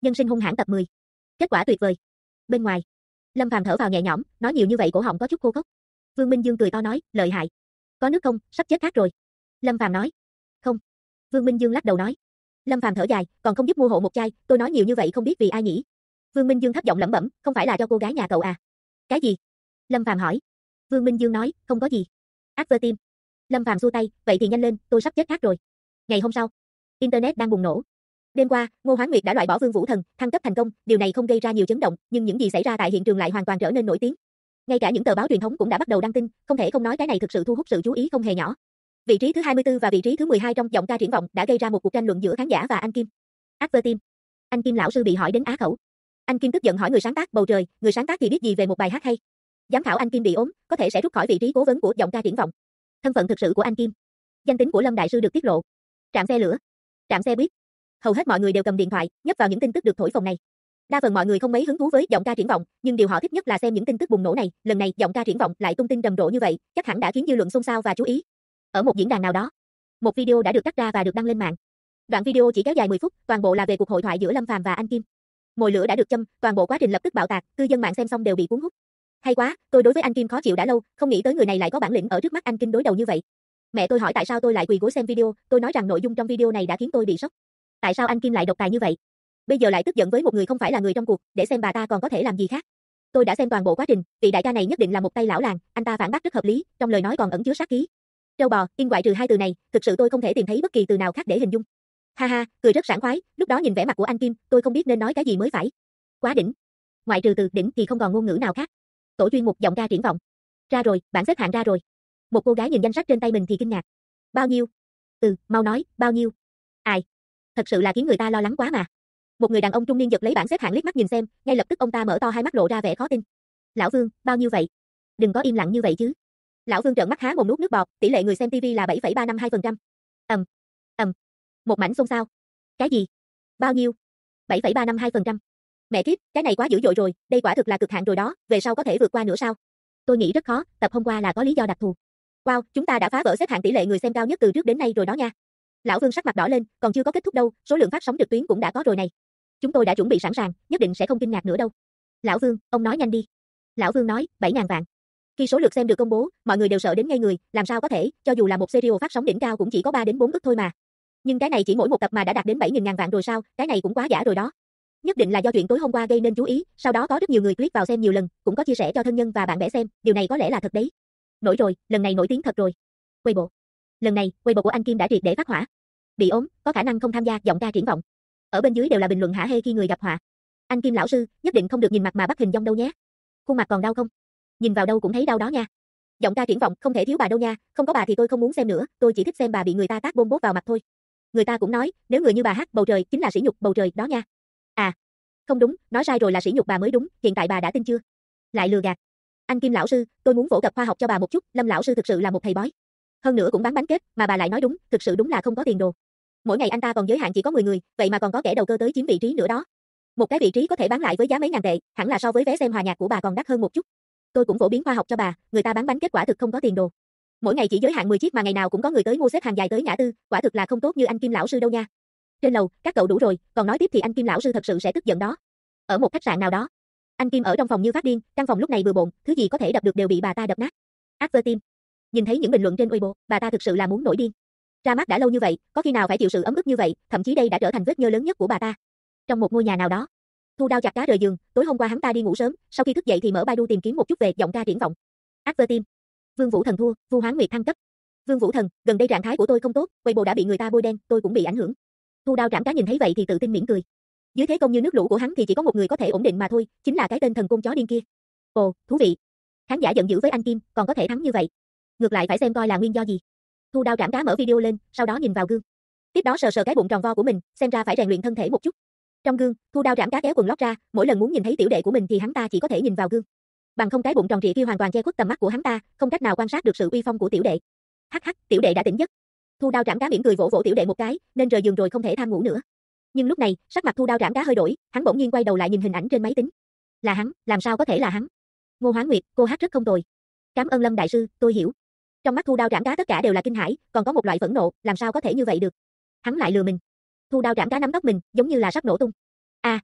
Nhân sinh hung hãn tập 10. Kết quả tuyệt vời. Bên ngoài, Lâm Phàm thở vào nhẹ nhõm, nói nhiều như vậy cổ họng có chút khô khốc. Vương Minh Dương cười to nói, lợi hại. Có nước không, sắp chết khát rồi. Lâm Phàm nói. Không. Vương Minh Dương lắc đầu nói. Lâm Phàm thở dài, còn không giúp mua hộ một chai, tôi nói nhiều như vậy không biết vì ai nhỉ? Vương Minh Dương thấp giọng lẩm bẩm, không phải là cho cô gái nhà cậu à? Cái gì? Lâm Phàm hỏi. Vương Minh Dương nói, không có gì. Advertim. Lâm Phàm xua tay, vậy thì nhanh lên, tôi sắp chết khát rồi. Ngày hôm sau, internet đang bùng nổ. Đêm qua, Ngô Hoán Nguyệt đã loại bỏ Vương Vũ Thần, thăng cấp thành công, điều này không gây ra nhiều chấn động, nhưng những gì xảy ra tại hiện trường lại hoàn toàn trở nên nổi tiếng. Ngay cả những tờ báo truyền thống cũng đã bắt đầu đăng tin, không thể không nói cái này thực sự thu hút sự chú ý không hề nhỏ. Vị trí thứ 24 và vị trí thứ 12 trong giọng ca triển vọng đã gây ra một cuộc tranh luận giữa khán giả và anh Kim. Advertim. Anh Kim lão sư bị hỏi đến á khẩu. Anh Kim tức giận hỏi người sáng tác bầu trời, người sáng tác thì biết gì về một bài hát hay. Giám khảo anh Kim bị ốm, có thể sẽ rút khỏi vị trí cố vấn của giọng ca triển vọng. Thân phận thực sự của anh Kim. Danh tính của Lâm đại sư được tiết lộ. Trạm xe lửa, trạm xe buýt. Hầu hết mọi người đều cầm điện thoại, nhấp vào những tin tức được thổi phồng này. Đa phần mọi người không mấy hứng thú với giọng ca triển vọng, nhưng điều họ thích nhất là xem những tin tức bùng nổ này. Lần này giọng ca triển vọng lại tung tin rầm rộ như vậy, chắc hẳn đã khiến dư luận xôn xao và chú ý. Ở một diễn đàn nào đó, một video đã được cắt ra và được đăng lên mạng. Đoạn video chỉ kéo dài 10 phút, toàn bộ là về cuộc hội thoại giữa Lâm Phàm và anh Kim. Mồi lửa đã được châm, toàn bộ quá trình lập tức bạo tạc, cư dân mạng xem xong đều bị cuốn hút. Hay quá, tôi đối với anh Kim khó chịu đã lâu, không nghĩ tới người này lại có bản lĩnh ở trước mắt anh Kim đối đầu như vậy. Mẹ tôi hỏi tại sao tôi lại quỳ gối xem video, tôi nói rằng nội dung trong video này đã khiến tôi bị sốc. Tại sao anh Kim lại độc tài như vậy? Bây giờ lại tức giận với một người không phải là người trong cuộc, để xem bà ta còn có thể làm gì khác. Tôi đã xem toàn bộ quá trình, vị đại ca này nhất định là một tay lão làng, anh ta phản bác rất hợp lý, trong lời nói còn ẩn chứa sát khí. Trâu bò, in ngoại trừ hai từ này, thực sự tôi không thể tìm thấy bất kỳ từ nào khác để hình dung. Ha ha, cười rất sảng khoái, lúc đó nhìn vẻ mặt của anh Kim, tôi không biết nên nói cái gì mới phải. Quá đỉnh. Ngoại trừ từ đỉnh thì không còn ngôn ngữ nào khác. Tổ chuyên mục giọng ca triển vọng. Ra rồi, bảng xếp hạng ra rồi. Một cô gái nhìn danh sách trên tay mình thì kinh ngạc. Bao nhiêu? Mau nói, bao nhiêu? Ai? Thật sự là khiến người ta lo lắng quá mà. Một người đàn ông trung niên giật lấy bảng xếp hạng liếc mắt nhìn xem, ngay lập tức ông ta mở to hai mắt lộ ra vẻ khó tin. Lão Vương, bao nhiêu vậy? Đừng có im lặng như vậy chứ. Lão Vương trợn mắt há mồm nuốt nước bọt, tỷ lệ người xem TV là 7,352%. Một mảnh xôn xao. Cái gì? Bao nhiêu? 7,352%. Mẹ kiếp, cái này quá dữ dội rồi, đây quả thực là cực hạn rồi đó, về sau có thể vượt qua nữa sao? Tôi nghĩ rất khó, tập hôm qua là có lý do đặc thù. Wow, chúng ta đã phá vỡ xếp hạng tỷ lệ người xem cao nhất từ trước đến nay rồi đó nha. Lão Vương sắc mặt đỏ lên, còn chưa có kết thúc đâu, số lượng phát sóng trực tuyến cũng đã có rồi này. Chúng tôi đã chuẩn bị sẵn sàng, nhất định sẽ không kinh ngạc nữa đâu. Lão Vương, ông nói nhanh đi. Lão Vương nói, 7.000 vạn. Khi số lượt xem được công bố, mọi người đều sợ đến ngây người, làm sao có thể, cho dù là một serial phát sóng đỉnh cao cũng chỉ có 3 đến 4 ức thôi mà. Nhưng cái này chỉ mỗi một tập mà đã đạt đến 7.000 vạn rồi sao, cái này cũng quá giả rồi đó. Nhất định là do chuyện tối hôm qua gây nên chú ý, sau đó có rất nhiều người click vào xem nhiều lần, cũng có chia sẻ cho thân nhân và bạn bè xem, điều này có lẽ là thật đấy. Nổi rồi, lần này nổi tiếng thật rồi. Weibo. Lần này, Weibo của anh Kim đã triệt để phát hỏa. Bị ốm, có khả năng không tham gia giọng ca triển vọng. Ở bên dưới đều là bình luận hả hê khi người gặp họa. Anh Kim lão sư, nhất định không được nhìn mặt mà bắt hình dong đâu nhé. Khuôn mặt còn đau không? Nhìn vào đâu cũng thấy đau đó nha. Giọng ca triển vọng không thể thiếu bà đâu nha, không có bà thì tôi không muốn xem nữa, tôi chỉ thích xem bà bị người ta tát bôm bốt vào mặt thôi. Người ta cũng nói, nếu người như bà hát bầu trời chính là sỉ nhục bầu trời đó nha. À, không đúng, nói sai rồi là sỉ nhục bà mới đúng, hiện tại bà đã tin chưa? Lại lừa gạt. Anh Kim lão sư, tôi muốn phổ cập khoa học cho bà một chút, Lâm lão sư thực sự là một thầy bói. Hơn nữa cũng bán bánh kết, mà bà lại nói đúng, thực sự đúng là không có tiền đồ. Mỗi ngày anh ta còn giới hạn chỉ có 10 người, vậy mà còn có kẻ đầu cơ tới chiếm vị trí nữa đó. Một cái vị trí có thể bán lại với giá mấy ngàn tệ, hẳn là so với vé xem hòa nhạc của bà còn đắt hơn một chút. Tôi cũng phổ biến khoa học cho bà, người ta bán bánh kết quả thực không có tiền đồ. Mỗi ngày chỉ giới hạn 10 chiếc mà ngày nào cũng có người tới mua xếp hàng dài tới ngã tư, quả thực là không tốt như anh Kim lão sư đâu nha. Trên lầu, các cậu đủ rồi, còn nói tiếp thì anh Kim lão sư thật sự sẽ tức giận đó. Ở một khách sạn nào đó, anh Kim ở trong phòng như phát điên, căn phòng lúc này bừa bộn, thứ gì có thể đập được đều bị bà ta đập nát. Advertim. Nhìn thấy những bình luận trên Weibo, bà ta thực sự là muốn nổi điên. Ra mắt đã lâu như vậy, có khi nào phải chịu sự ấm ức như vậy, thậm chí đây đã trở thành vết nhơ lớn nhất của bà ta. Trong một ngôi nhà nào đó, Thu Đao chặt cá rời giường, tối hôm qua hắn ta đi ngủ sớm, sau khi thức dậy thì mở Baidu tìm kiếm một chút về giọng ca triển vọng. Advertim. Vương Vũ Thần thua, Vu Hoán Nguyệt thăng cấp. Vương Vũ Thần, gần đây trạng thái của tôi không tốt, Weibo đã bị người ta bôi đen, tôi cũng bị ảnh hưởng. Thu Đao Trảm Cá nhìn thấy vậy thì tự tin mỉm cười. Dưới thế công như nước lũ của hắn thì chỉ có một người có thể ổn định mà thôi, chính là cái tên thần côn chó điên kia. Ồ, thú vị. Khán giả giận dữ với anh Kim, còn có thể thắng như vậy. Ngược lại phải xem coi là nguyên do gì. Thu Đao Trảm Cá mở video lên, sau đó nhìn vào gương. Tiếp đó sờ sờ cái bụng tròn vo của mình, xem ra phải rèn luyện thân thể một chút. Trong gương, Thu Đao Trảm Cá kéo quần lót ra, mỗi lần muốn nhìn thấy tiểu đệ của mình thì hắn ta chỉ có thể nhìn vào gương. Bằng không cái bụng tròn trịa kia hoàn toàn che khuất tầm mắt của hắn ta, không cách nào quan sát được sự uy phong của tiểu đệ. Hắc hắc, tiểu đệ đã tỉnh giấc. Thu Đao Trảm Cá mỉm cười vỗ vỗ tiểu đệ một cái, nên rời giường rồi không thể tham ngủ nữa. Nhưng lúc này, sắc mặt Thu Đao Trảm Cá hơi đổi, hắn bỗng nhiên quay đầu lại nhìn hình ảnh trên máy tính. Là hắn, làm sao có thể là hắn? Ngô Hoán Nguyệt, cô hát rất không tồi. Cảm ơn Lâm đại sư, tôi hiểu. Trong mắt Thu Đao Trảm Cá tất cả đều là kinh hãi, còn có một loại phẫn nộ, làm sao có thể như vậy được? Hắn lại lừa mình. Thu Đao Trảm Cá nắm tóc mình, giống như là sắp nổ tung. À,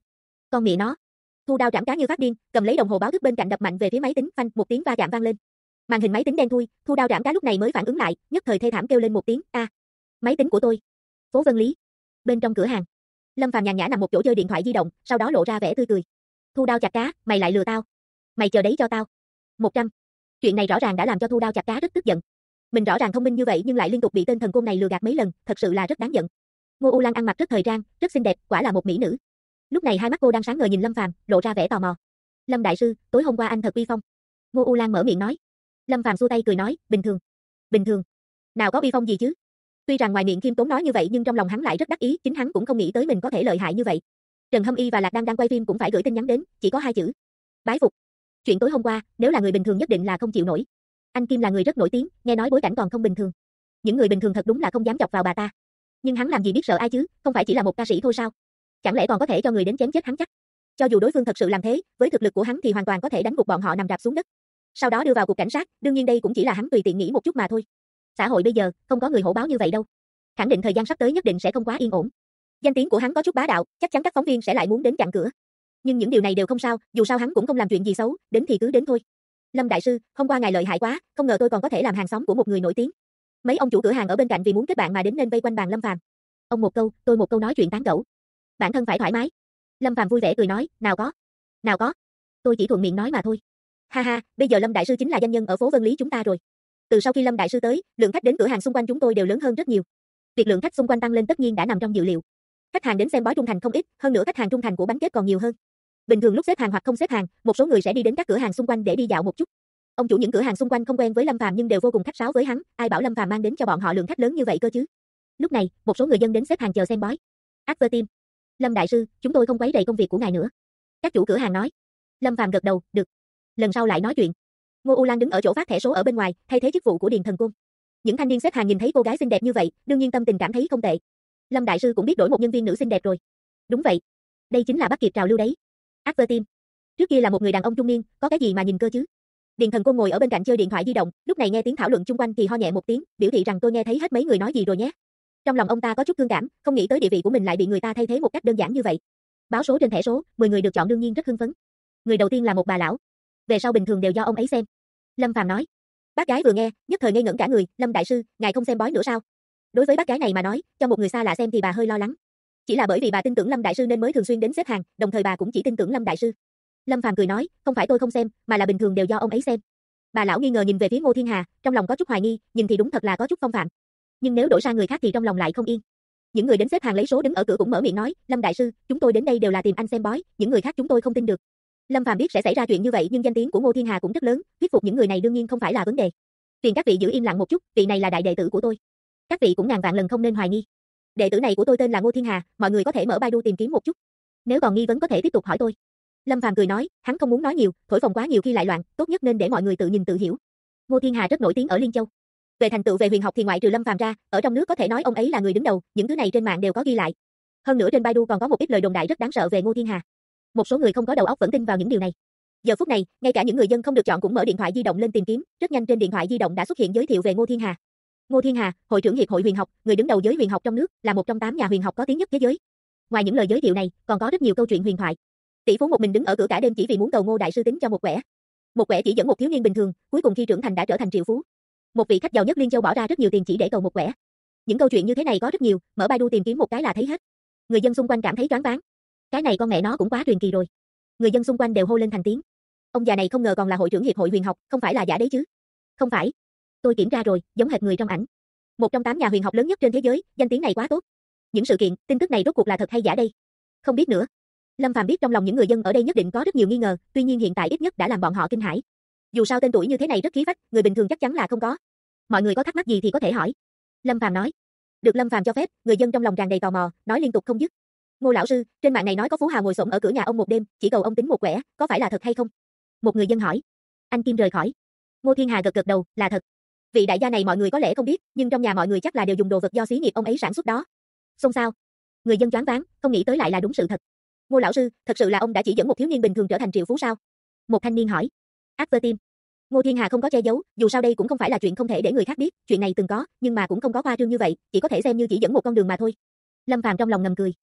Con mẹ nó. Thu Đao trảm cá như phát điên, cầm lấy đồng hồ báo thức bên cạnh đập mạnh về phía máy tính, phanh, một tiếng va chạm vang lên. Màn hình máy tính đen thui, Thu Đao trảm cá lúc này mới phản ứng lại, nhất thời thê thảm kêu lên một tiếng, a, máy tính của tôi. Phố Vân Lý. Bên trong cửa hàng, Lâm Phàm nhàn nhã nằm một chỗ chơi điện thoại di động, sau đó lộ ra vẻ tươi cười. Thu Đao chặt cá, mày lại lừa tao. Mày chờ đấy cho tao. 100. Chuyện này rõ ràng đã làm cho Thu Đao chặt cá rất tức giận. Mình rõ ràng thông minh như vậy nhưng lại liên tục bị tên thần côn này lừa gạt mấy lần, thật sự là rất đáng giận. Ngô U Lan ăn mặc rất thời trang, rất xinh đẹp, quả là một mỹ nữ. Lúc này hai mắt cô đang sáng ngời nhìn Lâm Phàm, lộ ra vẻ tò mò. Lâm đại sư, tối hôm qua anh thật uy phong. Ngô U Lan mở miệng nói. Lâm Phàm xua tay cười nói, bình thường. Bình thường. Nào có uy phong gì chứ? Tuy rằng ngoài miệng khiêm tốn nói như vậy nhưng trong lòng hắn lại rất đắc ý, chính hắn cũng không nghĩ tới mình có thể lợi hại như vậy. Trần Hâm Y và Lạc Đăng đang quay phim cũng phải gửi tin nhắn đến, chỉ có hai chữ. Bái phục. Chuyện tối hôm qua, nếu là người bình thường nhất định là không chịu nổi. Anh Kim là người rất nổi tiếng, nghe nói bối cảnh còn không bình thường. Những người bình thường thật đúng là không dám chọc vào bà ta. Nhưng hắn làm gì biết sợ ai chứ, không phải chỉ là một ca sĩ thôi sao? Chẳng lẽ còn có thể cho người đến chém chết hắn chắc? Cho dù đối phương thật sự làm thế, với thực lực của hắn thì hoàn toàn có thể đánh gục bọn họ nằm rạp xuống đất. Sau đó đưa vào cục cảnh sát, đương nhiên đây cũng chỉ là hắn tùy tiện nghĩ một chút mà thôi. Xã hội bây giờ, không có người hổ báo như vậy đâu. Khẳng định thời gian sắp tới nhất định sẽ không quá yên ổn. Danh tiếng của hắn có chút bá đạo, chắc chắn các phóng viên sẽ lại muốn đến chặn cửa. Nhưng những điều này đều không sao, dù sao hắn cũng không làm chuyện gì xấu, đến thì cứ đến thôi. Lâm đại sư, hôm qua ngài lợi hại quá, không ngờ tôi còn có thể làm hàng xóm của một người nổi tiếng. Mấy ông chủ cửa hàng ở bên cạnh vì muốn kết bạn mà đến nên vây quanh bàn Lâm Phàm. Ông một câu, tôi một câu nói chuyện tán gẫu. Bản thân phải thoải mái. Lâm Phàm vui vẻ cười nói, nào có. Tôi chỉ thuận miệng nói mà thôi. Ha ha, bây giờ Lâm đại sư chính là danh nhân ở phố Vân Lý chúng ta rồi. Từ sau khi Lâm đại sư tới, lượng khách đến cửa hàng xung quanh chúng tôi đều lớn hơn rất nhiều. Việc lượng khách xung quanh tăng lên tất nhiên đã nằm trong dự liệu. Khách hàng đến xem bói trung thành không ít, hơn nữa khách hàng trung thành của bánh kết còn nhiều hơn. Bình thường lúc xếp hàng hoặc không xếp hàng, một số người sẽ đi đến các cửa hàng xung quanh để đi dạo một chút. Ông chủ những cửa hàng xung quanh không quen với Lâm Phàm nhưng đều vô cùng khách sáo với hắn, ai bảo Lâm Phàm mang đến cho bọn họ lượng khách lớn như vậy cơ chứ. Lúc này, một số người dân đến xếp hàng chờ xem bói. Advertime. Lâm đại sư, chúng tôi không quấy rầy công việc của ngài nữa. Các chủ cửa hàng nói. Lâm Phàm gật đầu, được. Lần sau lại nói chuyện. Ngô U Lan đứng ở chỗ phát thẻ số ở bên ngoài, thay thế chức vụ của Điền Thần Côn. Những thanh niên xếp hàng nhìn thấy cô gái xinh đẹp như vậy, đương nhiên tâm tình cảm thấy không tệ. Lâm đại sư cũng biết đổi một nhân viên nữ xinh đẹp rồi. Đúng vậy. Đây chính là bắt kịp trào lưu đấy. Advertime. Trước kia là một người đàn ông trung niên, có cái gì mà nhìn cơ chứ? Điền Thần Côn ngồi ở bên cạnh chơi điện thoại di động, lúc này nghe tiếng thảo luận chung quanh thì ho nhẹ một tiếng, biểu thị rằng tôi nghe thấy hết mấy người nói gì rồi nhé. Trong lòng ông ta có chút thương cảm, không nghĩ tới địa vị của mình lại bị người ta thay thế một cách đơn giản như vậy. Báo số trên thẻ số, 10 người được chọn đương nhiên rất hưng phấn. Người đầu tiên là một bà lão. Về sau bình thường đều do ông ấy xem. Lâm Phàm nói. Bác gái vừa nghe, nhất thời ngây ngẩn cả người, Lâm đại sư, ngài không xem bói nữa sao? Đối với bác gái này mà nói, cho một người xa lạ xem thì bà hơi lo lắng. Chỉ là bởi vì bà tin tưởng Lâm đại sư nên mới thường xuyên đến xếp hàng, đồng thời bà cũng chỉ tin tưởng Lâm đại sư. Lâm Phàm cười nói, không phải tôi không xem, mà là bình thường đều do ông ấy xem. Bà lão nghi ngờ nhìn về phía Ngô Thiên Hà, trong lòng có chút hoài nghi, nhìn thì đúng thật là có chút phong phạm. Nhưng nếu đổi sang người khác thì trong lòng lại không yên. Những người đến xếp hàng lấy số đứng ở cửa cũng mở miệng nói, Lâm đại sư, chúng tôi đến đây đều là tìm anh xem bói, những người khác chúng tôi không tin được. Lâm Phàm biết sẽ xảy ra chuyện như vậy nhưng danh tiếng của Ngô Thiên Hà cũng rất lớn, thuyết phục những người này đương nhiên không phải là vấn đề. Phiền các vị giữ im lặng một chút, vị này là đại đệ tử của tôi. Các vị cũng ngàn vạn lần không nên hoài nghi. Đệ tử này của tôi tên là Ngô Thiên Hà, mọi người có thể mở Baidu tìm kiếm một chút. Nếu còn nghi vấn có thể tiếp tục hỏi tôi. Lâm Phàm cười nói, hắn không muốn nói nhiều, thổi phồng quá nhiều khi lại loạn, tốt nhất nên để mọi người tự nhìn tự hiểu. Ngô Thiên Hà rất nổi tiếng ở Liên Châu. Về thành tựu về huyền học thì ngoại trừ Lâm Phàm ra, ở trong nước có thể nói ông ấy là người đứng đầu, những thứ này trên mạng đều có ghi lại. Hơn nữa trên Baidu còn có một ít lời đồn đại rất đáng sợ về Ngô Thiên Hà. Một số người không có đầu óc vẫn tin vào những điều này. Giờ phút này, ngay cả những người dân không được chọn cũng mở điện thoại di động lên tìm kiếm, rất nhanh trên điện thoại di động đã xuất hiện giới thiệu về Ngô Thiên Hà. Ngô Thiên Hà, hội trưởng hiệp hội huyền học, người đứng đầu giới huyền học trong nước, là một trong 8 nhà huyền học có tiếng nhất thế giới. Ngoài những lời giới thiệu này, còn có rất nhiều câu chuyện huyền thoại. Tỷ phú một mình đứng ở cửa cả đêm chỉ vì muốn cầu Ngô đại sư tính cho một quẻ. Một quẻ chỉ dẫn một thiếu niên bình thường, cuối cùng khi trưởng thành đã trở thành triệu phú. Một vị khách giàu nhất Liên Châu bỏ ra rất nhiều tiền chỉ để cầu một quẻ. Những câu chuyện như thế này có rất nhiều, mở Baidu tìm kiếm một cái là thấy hết. Người dân xung quanh cảm thấy choáng váng. Cái này con mẹ nó cũng quá truyền kỳ rồi. Người dân xung quanh đều hô lên thành tiếng. Ông già này không ngờ còn là hội trưởng hiệp hội huyền học, không phải là giả đấy chứ? Không phải. Tôi kiểm tra rồi, giống hệt người trong ảnh. Một trong 8 nhà huyền học lớn nhất trên thế giới, danh tiếng này quá tốt. Những sự kiện, tin tức này rốt cuộc là thật hay giả đây? Không biết nữa. Lâm Phàm biết trong lòng những người dân ở đây nhất định có rất nhiều nghi ngờ, tuy nhiên hiện tại ít nhất đã làm bọn họ kinh hãi. Dù sao tên tuổi như thế này rất khí phách, người bình thường chắc chắn là không có. Mọi người có thắc mắc gì thì có thể hỏi. Lâm Phàm nói. Được Lâm Phàm cho phép, người dân trong lòng tràn đầy tò mò, nói liên tục không dứt. Ngô lão sư, trên mạng này nói có phú hào ngồi xổm ở cửa nhà ông một đêm, chỉ cầu ông tính một quẻ, có phải là thật hay không? Một người dân hỏi. Anh Kim rời khỏi. Ngô Thiên Hà gật gật đầu, là thật. Vị đại gia này mọi người có lẽ không biết, nhưng trong nhà mọi người chắc là đều dùng đồ vật do xí nghiệp ông ấy sản xuất đó. Xôn xao. Người dân choáng váng, không nghĩ tới lại là đúng sự thật. Ngô lão sư, thật sự là ông đã chỉ dẫn một thiếu niên bình thường trở thành triệu phú sao? Một thanh niên hỏi. Advertime. Ngô Thiên Hà không có che giấu, dù sao đây cũng không phải là chuyện không thể để người khác biết, chuyện này từng có, nhưng mà cũng không có khoa trương như vậy, chỉ có thể xem như chỉ dẫn một con đường mà thôi. Lâm Phàm trong lòng ngầm cười.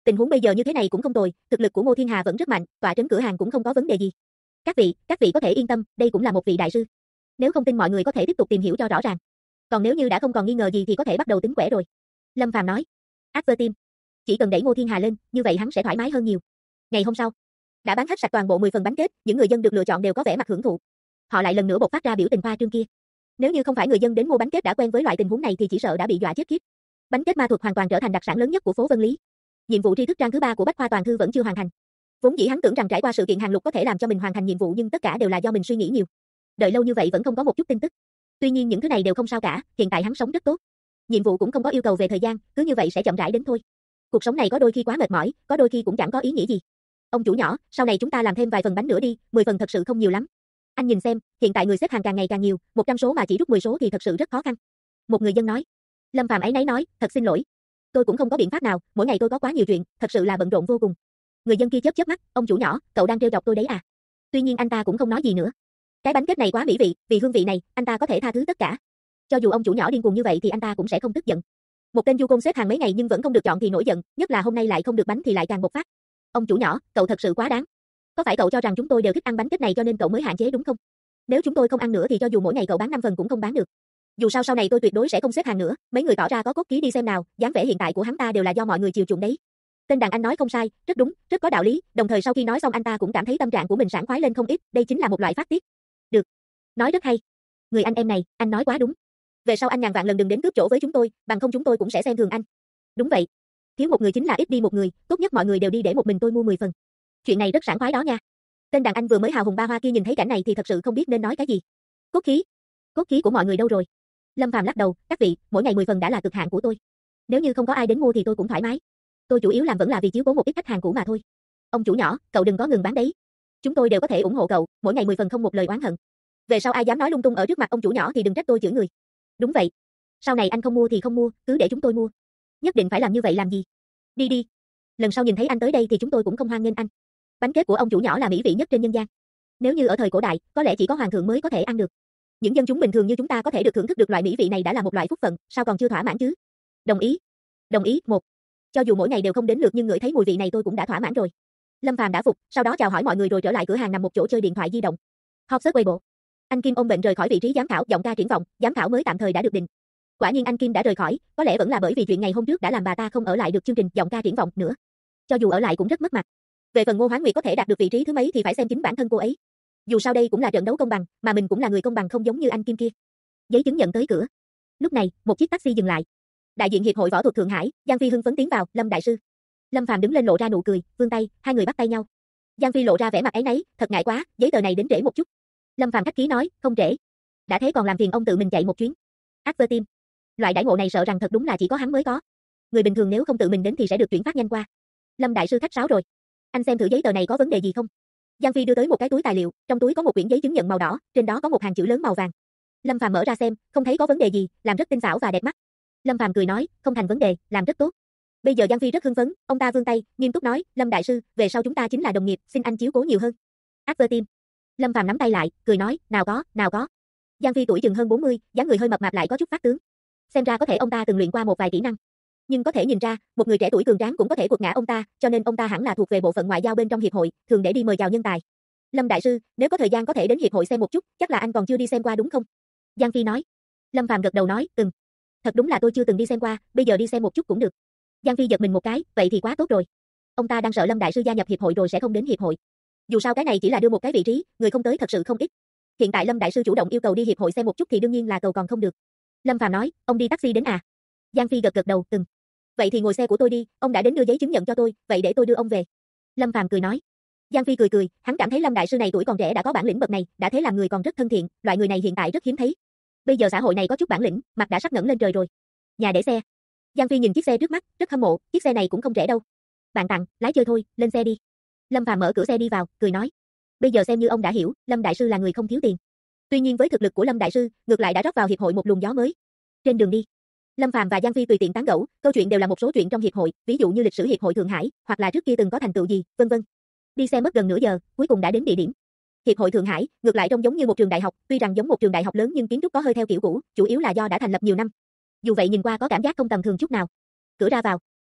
Tình huống bây giờ như thế này cũng không tồi, thực lực của Ngô Thiên Hà vẫn rất mạnh, tọa trấn cửa hàng cũng không có vấn đề gì. Các vị có thể yên tâm, đây cũng là một vị đại sư. Nếu không tin mọi người có thể tiếp tục tìm hiểu cho rõ ràng. Còn nếu như đã không còn nghi ngờ gì thì có thể bắt đầu tính quẻ rồi. Lâm Phàm nói. Advertim. Chỉ cần đẩy Ngô Thiên Hà lên, như vậy hắn sẽ thoải mái hơn nhiều. Ngày hôm sau, đã bán hết sạch toàn bộ 10 phần bánh kết, những người dân được lựa chọn đều có vẻ mặt hưởng thụ. Họ lại lần nữa bộc phát ra biểu tình khoa trương kia. Nếu như không phải người dân đến mua bánh kết đã quen với loại tình huống này thì chỉ sợ đã bị dọa chết khiếp. Bánh kết ma thuật hoàn toàn trở thành đặc sản lớn nhất của phố Vân Lý. Nhiệm vụ tri thức trang thứ 3 của Bách Khoa Toàn Thư vẫn chưa hoàn thành. Vốn dĩ hắn tưởng rằng trải qua sự kiện hàng lục có thể làm cho mình hoàn thành nhiệm vụ nhưng tất cả đều là do mình suy nghĩ nhiều. Đợi lâu như vậy vẫn không có một chút tin tức. Tuy nhiên những thứ này đều không sao cả, hiện tại hắn sống rất tốt. Nhiệm vụ cũng không có yêu cầu về thời gian, cứ như vậy sẽ chậm rãi đến thôi. Cuộc sống này có đôi khi quá mệt mỏi, có đôi khi cũng chẳng có ý nghĩa gì. Ông chủ nhỏ, sau này chúng ta làm thêm vài phần bánh nữa đi, 10 phần thật sự không nhiều lắm. Anh nhìn xem, hiện tại người xếp hàng càng ngày càng nhiều, 100 số mà chỉ rút 10 số thì thật sự rất khó khăn. Một người dân nói. Lâm Phàm áy náy nói, thật xin lỗi. Tôi cũng không có biện pháp nào, mỗi ngày tôi có quá nhiều chuyện, thật sự là bận rộn vô cùng. Người dân kia chớp chớp mắt, ông chủ nhỏ, cậu đang trêu chọc tôi đấy à? Tuy nhiên anh ta cũng không nói gì nữa. Cái bánh kết này quá mỹ vị, vì hương vị này, anh ta có thể tha thứ tất cả. Cho dù ông chủ nhỏ điên cuồng như vậy thì anh ta cũng sẽ không tức giận. Một tên du côn xếp hàng mấy ngày nhưng vẫn không được chọn thì nổi giận, nhất là hôm nay lại không được bánh thì lại càng bộc phát. Ông chủ nhỏ, cậu thật sự quá đáng. Có phải cậu cho rằng chúng tôi đều thích ăn bánh kết này cho nên cậu mới hạn chế đúng không? Nếu chúng tôi không ăn nữa thì cho dù mỗi ngày cậu bán 5 phần cũng không bán được. Dù sao sau này tôi tuyệt đối sẽ không xếp hàng nữa, mấy người tỏ ra có cốt khí đi xem nào, dáng vẻ hiện tại của hắn ta đều là do mọi người chiều chuộng đấy. Tên đàn anh nói không sai, rất đúng, rất có đạo lý, đồng thời sau khi nói xong anh ta cũng cảm thấy tâm trạng của mình sảng khoái lên không ít, đây chính là một loại phát tiết. Được, nói rất hay. Người anh em này, anh nói quá đúng. Về sau anh ngàn vạn lần đừng đến cướp chỗ với chúng tôi, bằng không chúng tôi cũng sẽ xem thường anh. Đúng vậy. Thiếu một người chính là ít đi một người, tốt nhất mọi người đều đi để một mình tôi mua 10 phần. Chuyện này rất sảng khoái đó nha. Tên đàn anh vừa mới hào hùng ba hoa kia nhìn thấy cảnh này thì thật sự không biết nên nói cái gì. Cốt khí? Cốt khí của mọi người đâu rồi? Lâm Phàm lắc đầu, các vị, mỗi ngày 10 phần đã là cực hạn của tôi. Nếu như không có ai đến mua thì tôi cũng thoải mái. Tôi chủ yếu làm vẫn là vì chiếu cố một ít khách hàng cũ mà thôi. Ông chủ nhỏ, cậu đừng có ngừng bán đấy. Chúng tôi đều có thể ủng hộ cậu, mỗi ngày 10 phần không một lời oán hận. Về sau ai dám nói lung tung ở trước mặt ông chủ nhỏ thì đừng trách tôi chửi người. Đúng vậy. Sau này anh không mua thì không mua, cứ để chúng tôi mua. Nhất định phải làm như vậy làm gì? Đi đi. Lần sau nhìn thấy anh tới đây thì chúng tôi cũng không hoan nghênh anh. Bánh kết của ông chủ nhỏ là mỹ vị nhất trên nhân gian. Nếu như ở thời cổ đại, có lẽ chỉ có hoàng thượng mới có thể ăn được. Những dân chúng bình thường như chúng ta có thể được thưởng thức được loại mỹ vị này đã là một loại phúc phận, sao còn chưa thỏa mãn chứ? Đồng ý. Đồng ý, một. Cho dù mỗi ngày đều không đến lượt nhưng ngửi thấy mùi vị này tôi cũng đã thỏa mãn rồi. Lâm Phàm đã phục, sau đó chào hỏi mọi người rồi trở lại cửa hàng nằm một chỗ chơi điện thoại di động. Học sớt quay bộ. Anh Kim ôm bệnh rời khỏi vị trí giám khảo, giọng ca triển vọng, giám khảo mới tạm thời đã được định. Quả nhiên anh Kim đã rời khỏi, có lẽ vẫn là bởi vì chuyện ngày hôm trước đã làm bà ta không ở lại được chương trình giọng ca triển vọng nữa. Cho dù ở lại cũng rất mất mặt. Về phần Ngô Hoán Nguyệt có thể đạt được vị trí thứ mấy thì phải xem chính bản thân cô ấy. Dù sao đây cũng là trận đấu công bằng, mà mình cũng là người công bằng không giống như anh Kim kia. Giấy chứng nhận tới cửa. Lúc này, một chiếc taxi dừng lại. Đại diện hiệp hội võ thuật Thượng Hải, Giang Phi hưng phấn tiến vào, Lâm đại sư. Lâm Phàm đứng lên lộ ra nụ cười, vươn tay, hai người bắt tay nhau. Giang Phi lộ ra vẻ mặt áy náy, thật ngại quá, giấy tờ này đến trễ một chút. Lâm Phàm khách khí nói, không trễ. Đã thế còn làm phiền ông tự mình chạy một chuyến. Advertim. Loại đãi ngộ này sợ rằng thật đúng là chỉ có hắn mới có. Người bình thường nếu không tự mình đến thì sẽ được chuyển phát nhanh qua. Lâm đại sư khách sáo rồi. Anh xem thử giấy tờ này có vấn đề gì không? Giang Phi đưa tới một cái túi tài liệu, trong túi có một quyển giấy chứng nhận màu đỏ, trên đó có một hàng chữ lớn màu vàng. Lâm Phàm mở ra xem, không thấy có vấn đề gì, làm rất tinh xảo và đẹp mắt. Lâm Phàm cười nói, không thành vấn đề, làm rất tốt. Bây giờ Giang Phi rất hưng phấn, ông ta vươn tay, nghiêm túc nói, Lâm đại sư, về sau chúng ta chính là đồng nghiệp, xin anh chiếu cố nhiều hơn. Advertim. Lâm Phàm nắm tay lại, cười nói, nào có. Giang Phi tuổi chừng hơn 40, dáng người hơi mập mạp lại có chút phát tướng. Xem ra có thể ông ta từng luyện qua một vài kỹ năng. Nhưng có thể nhìn ra, một người trẻ tuổi cường tráng cũng có thể quật ngã ông ta, cho nên ông ta hẳn là thuộc về bộ phận ngoại giao bên trong hiệp hội, thường để đi mời chào nhân tài. Lâm đại sư, nếu có thời gian có thể đến hiệp hội xem một chút, chắc là anh còn chưa đi xem qua đúng không? Giang Phi nói. Lâm Phàm gật đầu nói, Thật đúng là tôi chưa từng đi xem qua, bây giờ đi xem một chút cũng được. Giang Phi giật mình một cái, vậy thì quá tốt rồi. Ông ta đang sợ Lâm đại sư gia nhập hiệp hội rồi sẽ không đến hiệp hội. Dù sao cái này chỉ là đưa một cái vị trí, người không tới thật sự không ít. Hiện tại Lâm đại sư chủ động yêu cầu đi hiệp hội xem một chút thì đương nhiên là cầu còn không được. Lâm Phàm nói, ông đi taxi đến à? Giang Phi gật đầu, Vậy thì ngồi xe của tôi đi, ông đã đến đưa giấy chứng nhận cho tôi, vậy để tôi đưa ông về. Lâm Phàm cười nói. Giang Phi cười, hắn cảm thấy Lâm đại sư này tuổi còn trẻ đã có bản lĩnh bậc này, đã thế làm người còn rất thân thiện, loại người này hiện tại rất hiếm thấy. Bây giờ xã hội này có chút bản lĩnh, mặt đã sắp ngẩng lên trời rồi. Nhà để xe. Giang Phi nhìn chiếc xe trước mắt, rất hâm mộ, chiếc xe này cũng không rẻ đâu. Bạn tặng, lái chơi thôi, lên xe đi. Lâm Phàm mở cửa xe đi vào, cười nói. Bây giờ xem như ông đã hiểu, Lâm đại sư là người không thiếu tiền. Tuy nhiên với thực lực của Lâm đại sư, ngược lại đã rót vào hiệp hội một luồng gió mới. Trên đường đi, Lâm Phàm và Giang Phi tùy tiện tán gẫu, câu chuyện đều là một số chuyện trong hiệp hội, ví dụ như lịch sử hiệp hội Thượng Hải, hoặc là trước kia từng có thành tựu gì, vân vân. Đi xe mất gần nửa giờ, cuối cùng đã đến địa điểm. Hiệp hội Thượng Hải, ngược lại trông giống như một trường đại học, tuy rằng giống một trường đại học lớn nhưng kiến trúc có hơi theo kiểu cũ, chủ yếu là do đã thành lập nhiều năm. Dù vậy nhìn qua có cảm giác không tầm thường chút nào. Cửa ra vào.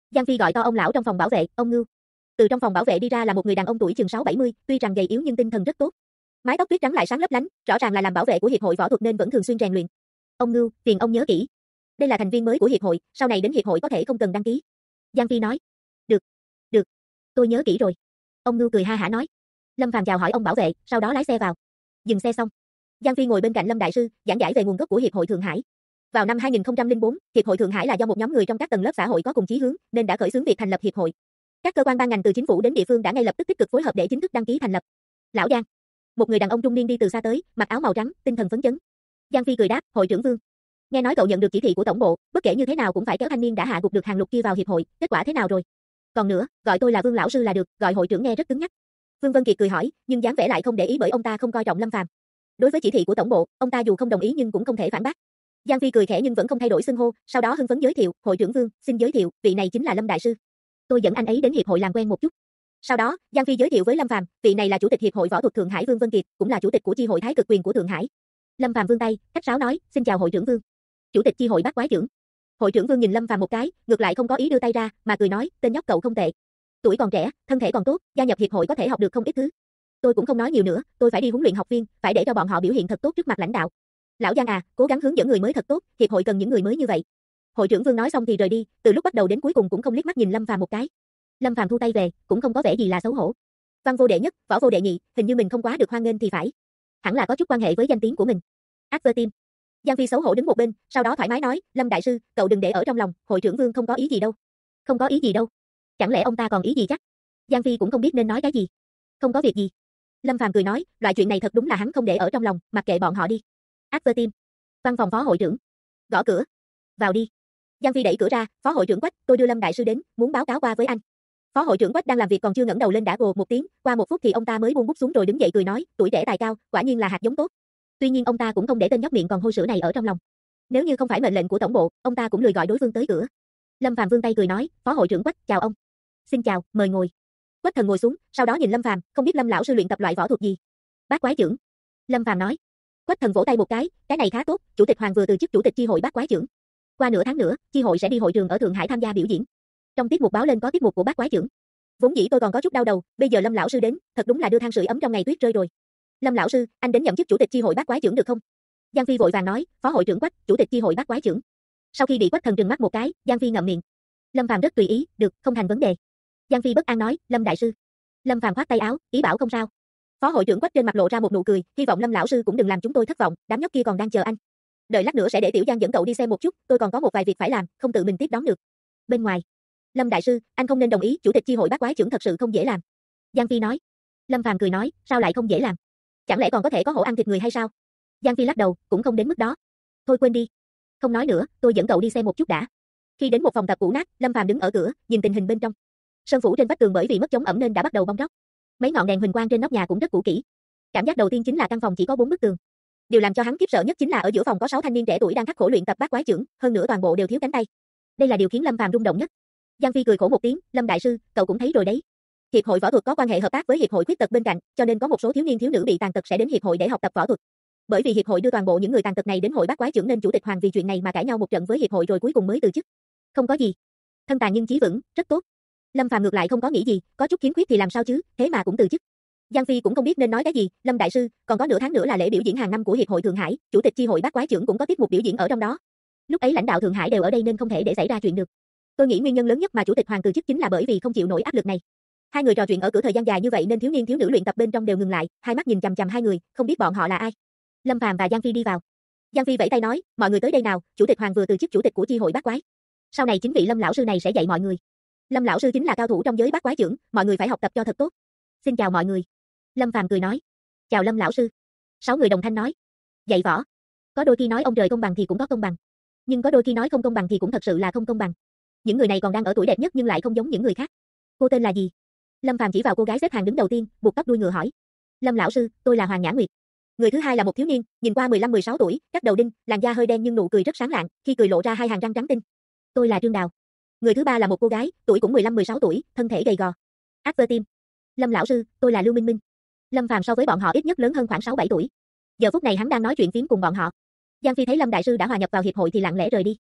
Giang Phi gọi to ông lão trong phòng bảo vệ, ông Ngưu. Từ trong phòng bảo vệ đi ra là một người đàn ông tuổi chừng 6-70, tuy rằng gầy yếu nhưng tinh thần rất tốt. Mái tóc tuyết trắng lại sáng lấp lánh, rõ ràng là làm bảo vệ của hiệp hội võ thuật nên vẫn thường xuyên rèn luyện. Ông Ngưu, phiền ông nhớ kỹ. Đây là thành viên mới của hiệp hội, sau này đến hiệp hội có thể không cần đăng ký. Giang Phi nói. Được, được, tôi nhớ kỹ rồi. Ông Ngưu cười ha hả nói. Lâm Phàm chào hỏi ông bảo vệ, sau đó lái xe vào. Dừng xe xong, Giang Phi ngồi bên cạnh Lâm đại sư, giảng giải về nguồn gốc của hiệp hội Thượng Hải. Vào năm 2004, hiệp hội Thượng Hải là do một nhóm người trong các tầng lớp xã hội có cùng chí hướng, nên đã khởi xướng việc thành lập hiệp hội. Các cơ quan ban ngành từ chính phủ đến địa phương đã ngay lập tức tích cực phối hợp để chính thức đăng ký thành lập. Lão Giang, một người đàn ông trung niên đi từ xa tới, mặc áo màu trắng, tinh thần phấn chấn. Giang Phi cười đáp, hội trưởng Vương, nghe nói cậu nhận được chỉ thị của tổng bộ, bất kể như thế nào cũng phải kéo thanh niên đã hạ gục được Hàng Lục kia vào hiệp hội, kết quả thế nào rồi? Còn nữa, gọi tôi là Vương lão sư là được, gọi hội trưởng nghe rất cứng nhắc. Vương Vân Kiệt cười hỏi, nhưng dáng vẻ lại không để ý bởi ông ta không coi trọng Lâm Phàm. Đối với chỉ thị của tổng bộ, ông ta dù không đồng ý nhưng cũng không thể phản bác. Giang Phi cười khẽ nhưng vẫn không thay đổi xưng hô, sau đó hưng phấn giới thiệu, hội trưởng Vương, xin giới thiệu, vị này chính là Lâm đại sư. Tôi dẫn anh ấy đến hiệp hội làm quen một chút. Sau đó, Giang Phi giới thiệu với Lâm Phàm, vị này là chủ tịch hiệp hội võ thuật Thượng Hải Vương Vân Kiệt, cũng là chủ tịch của chi hội Thái Cực Quyền của Thượng Hải. Lâm Phàm vươn tay, khách sáo nói, xin chào hội trưởng Vương. Chủ tịch chi hội Bát Quái trưởng. Hội trưởng Vương nhìn Lâm Phàm một cái, ngược lại không có ý đưa tay ra, mà cười nói, tên nhóc cậu không tệ. Tuổi còn trẻ, thân thể còn tốt, gia nhập hiệp hội có thể học được không ít thứ. Tôi cũng không nói nhiều nữa, tôi phải đi huấn luyện học viên, phải để cho bọn họ biểu hiện thật tốt trước mặt lãnh đạo. Lão Giang à, cố gắng hướng dẫn người mới thật tốt, hiệp hội cần những người mới như vậy. Hội trưởng Vương nói xong thì rời đi, từ lúc bắt đầu đến cuối cùng cũng không liếc mắt nhìn Lâm Phàm một cái. Lâm Phàm thu tay về, cũng không có vẻ gì là xấu hổ. Văn vô đệ nhất, võ vô đệ nhị, hình như mình không quá được hoan nghênh thì phải. Hẳn là có chút quan hệ với danh tiếng của mình. Advertim. Giang Phi xấu hổ đứng một bên, sau đó thoải mái nói, Lâm đại sư, cậu đừng để ở trong lòng, hội trưởng Vương không có ý gì đâu. Không có ý gì đâu. Chẳng lẽ ông ta còn ý gì chắc? Giang Phi cũng không biết nên nói cái gì. Không có việc gì. Lâm Phàm cười nói, loại chuyện này thật đúng là hắn không để ở trong lòng, mặc kệ bọn họ đi. Advertim. Văn phòng phó hội trưởng. Gõ cửa. Vào đi. Giang Phi đẩy cửa ra, phó hội trưởng Quách, tôi đưa Lâm đại sư đến, muốn báo cáo qua với anh. Phó hội trưởng Quách đang làm việc còn chưa ngẩng đầu lên đã gồ một tiếng, qua một phút thì ông ta mới buông bút xuống rồi đứng dậy cười nói, tuổi trẻ tài cao, quả nhiên là hạt giống tốt. Tuy nhiên ông ta cũng không để tên nhóc miệng còn hôi sữa này ở trong lòng. Nếu như không phải mệnh lệnh của tổng bộ, ông ta cũng lười gọi đối phương tới cửa. Lâm Phàm vươn tay cười nói, phó hội trưởng Quách, chào ông. Xin chào, mời ngồi. Quách Thần ngồi xuống, sau đó nhìn Lâm Phàm, không biết Lâm lão sư luyện tập loại võ thuật gì. Bát Quái trưởng. Lâm Phàm nói. Quách Thần vỗ tay một cái này khá tốt, chủ tịch Hoàng vừa từ chức chủ tịch chi hội Bát Quái trưởng. Qua nửa tháng nữa, chi hội sẽ đi hội trường ở Thượng Hải tham gia biểu diễn. Trong tiết mục báo lên có tiết mục của Bát Quái trưởng. Vốn dĩ tôi còn có chút đau đầu, bây giờ Lâm lão sư đến, thật đúng là đưa than sưởi ấm trong ngày tuyết rơi rồi. Lâm lão sư, anh đến nhậm chức chủ tịch chi hội Bát Quái trưởng được không? Giang Phi vội vàng nói, phó hội trưởng Quách, chủ tịch chi hội Bát Quái trưởng. Sau khi bị Quách Thần trừng mắt một cái, Giang Phi ngậm miệng. Lâm Phàm rất tùy ý, được, không thành vấn đề. Giang Phi bất an nói, Lâm đại sư. Lâm Phàm khoát tay áo, ý bảo không sao. Phó hội trưởng Quách trên mặt lộ ra một nụ cười, hy vọng Lâm lão sư cũng đừng làm chúng tôi thất vọng, đám nhóc kia còn đang chờ anh. Đợi lát nữa sẽ để Tiểu Giang dẫn cậu đi xem một chút, tôi còn có một vài việc phải làm, không tự mình tiếp đón được. Bên ngoài, Lâm đại sư, anh không nên đồng ý, chủ tịch chi hội Bát Quái trưởng thật sự không dễ làm. Giang Phi nói. Lâm Phàm cười nói, sao lại không dễ làm? Chẳng lẽ còn có thể có hổ ăn thịt người hay sao? Giang Phi lắc đầu, cũng không đến mức đó. Thôi quên đi. Không nói nữa, tôi dẫn cậu đi xem một chút đã. Khi đến một phòng tập cũ nát, Lâm Phàm đứng ở cửa, nhìn tình hình bên trong. Sơn phủ trên vách tường bởi vì mất chống ẩm nên đã bắt đầu bong tróc. Mấy ngọn đèn huỳnh quang trên nóc nhà cũng rất cũ kỹ. Cảm giác đầu tiên chính là căn phòng chỉ có 4 bức tường. Điều làm cho hắn khiếp sợ nhất chính là ở giữa phòng có 6 thanh niên trẻ tuổi đang khắc khổ luyện tập Bát Quái trưởng, hơn nữa toàn bộ đều thiếu cánh tay. Đây là điều khiến Lâm Phàm rung động nhất. Giang Phi cười khổ một tiếng, Lâm đại sư, cậu cũng thấy rồi đấy. Hiệp hội võ thuật có quan hệ hợp tác với hiệp hội khuyết tật bên cạnh, cho nên có một số thiếu niên thiếu nữ bị tàn tật sẽ đến hiệp hội để học tập võ thuật. Bởi vì hiệp hội đưa toàn bộ những người tàn tật này đến hội Bát Quái trưởng nên chủ tịch Hoàng vì chuyện này mà cãi nhau một trận với hiệp hội rồi cuối cùng mới từ chức. Không có gì. Thân tàn nhưng chí vững, rất tốt. Lâm Phàm ngược lại không có nghĩ gì, có chút khiếm khuyết thì làm sao chứ, thế mà cũng từ chức. Giang Phi cũng không biết nên nói cái gì, Lâm đại sư, còn có nửa tháng nữa là lễ biểu diễn hàng năm của hiệp hội Thượng Hải, chủ tịch chi hội Bát Quái trưởng cũng có tiết mục biểu diễn ở trong đó. Lúc ấy lãnh đạo Thượng Hải đều ở đây nên không thể để xảy ra chuyện được. Tôi nghĩ nguyên nhân lớn nhất mà chủ tịch Hoàng từ chức chính là bởi vì không chịu nổi áp lực này. Hai người trò chuyện ở cửa thời gian dài như vậy nên thiếu niên thiếu nữ luyện tập bên trong đều ngừng lại, hai mắt nhìn chằm chằm hai người, không biết bọn họ là ai. Lâm Phàm và Giang Phi đi vào. Giang Phi vẫy tay nói, mọi người tới đây nào, chủ tịch Hoàng vừa từ chức chủ tịch của chi hội Bát Quái. Sau này chính vị Lâm lão sư này sẽ dạy mọi người. Lâm lão sư chính là cao thủ trong giới Bát Quái trưởng, mọi người phải học tập cho thật tốt. Xin chào mọi người. Lâm Phàm cười nói, chào Lâm lão sư. 6 người đồng thanh nói, dạy võ. Có đôi khi nói ông trời công bằng thì cũng có công bằng, nhưng có đôi khi nói không công bằng thì cũng thật sự là không công bằng. Những người này còn đang ở tuổi đẹp nhất nhưng lại không giống những người khác. Cô tên là gì? Lâm Phàm chỉ vào cô gái xếp hàng đứng đầu tiên, buộc tóc đuôi ngựa hỏi. Lâm lão sư, tôi là Hoàng Nhã Nguyệt. Người thứ hai là một thiếu niên, nhìn qua 15-16 tuổi, cắt đầu đinh, làn da hơi đen nhưng nụ cười rất sáng lạng, khi cười lộ ra hai hàng răng trắng tinh. Tôi là Trương Đào. Người thứ ba là một cô gái, tuổi cũng 15-16 tuổi, thân thể gầy gò. Advertim. Lâm lão sư, tôi là Lưu Minh Minh. Lâm Phàm so với bọn họ ít nhất lớn hơn khoảng 6-7 tuổi. Giờ phút này hắn đang nói chuyện phím cùng bọn họ. Giang Phi thấy Lâm đại sư đã hòa nhập vào hiệp hội thì lặng lẽ rời đi.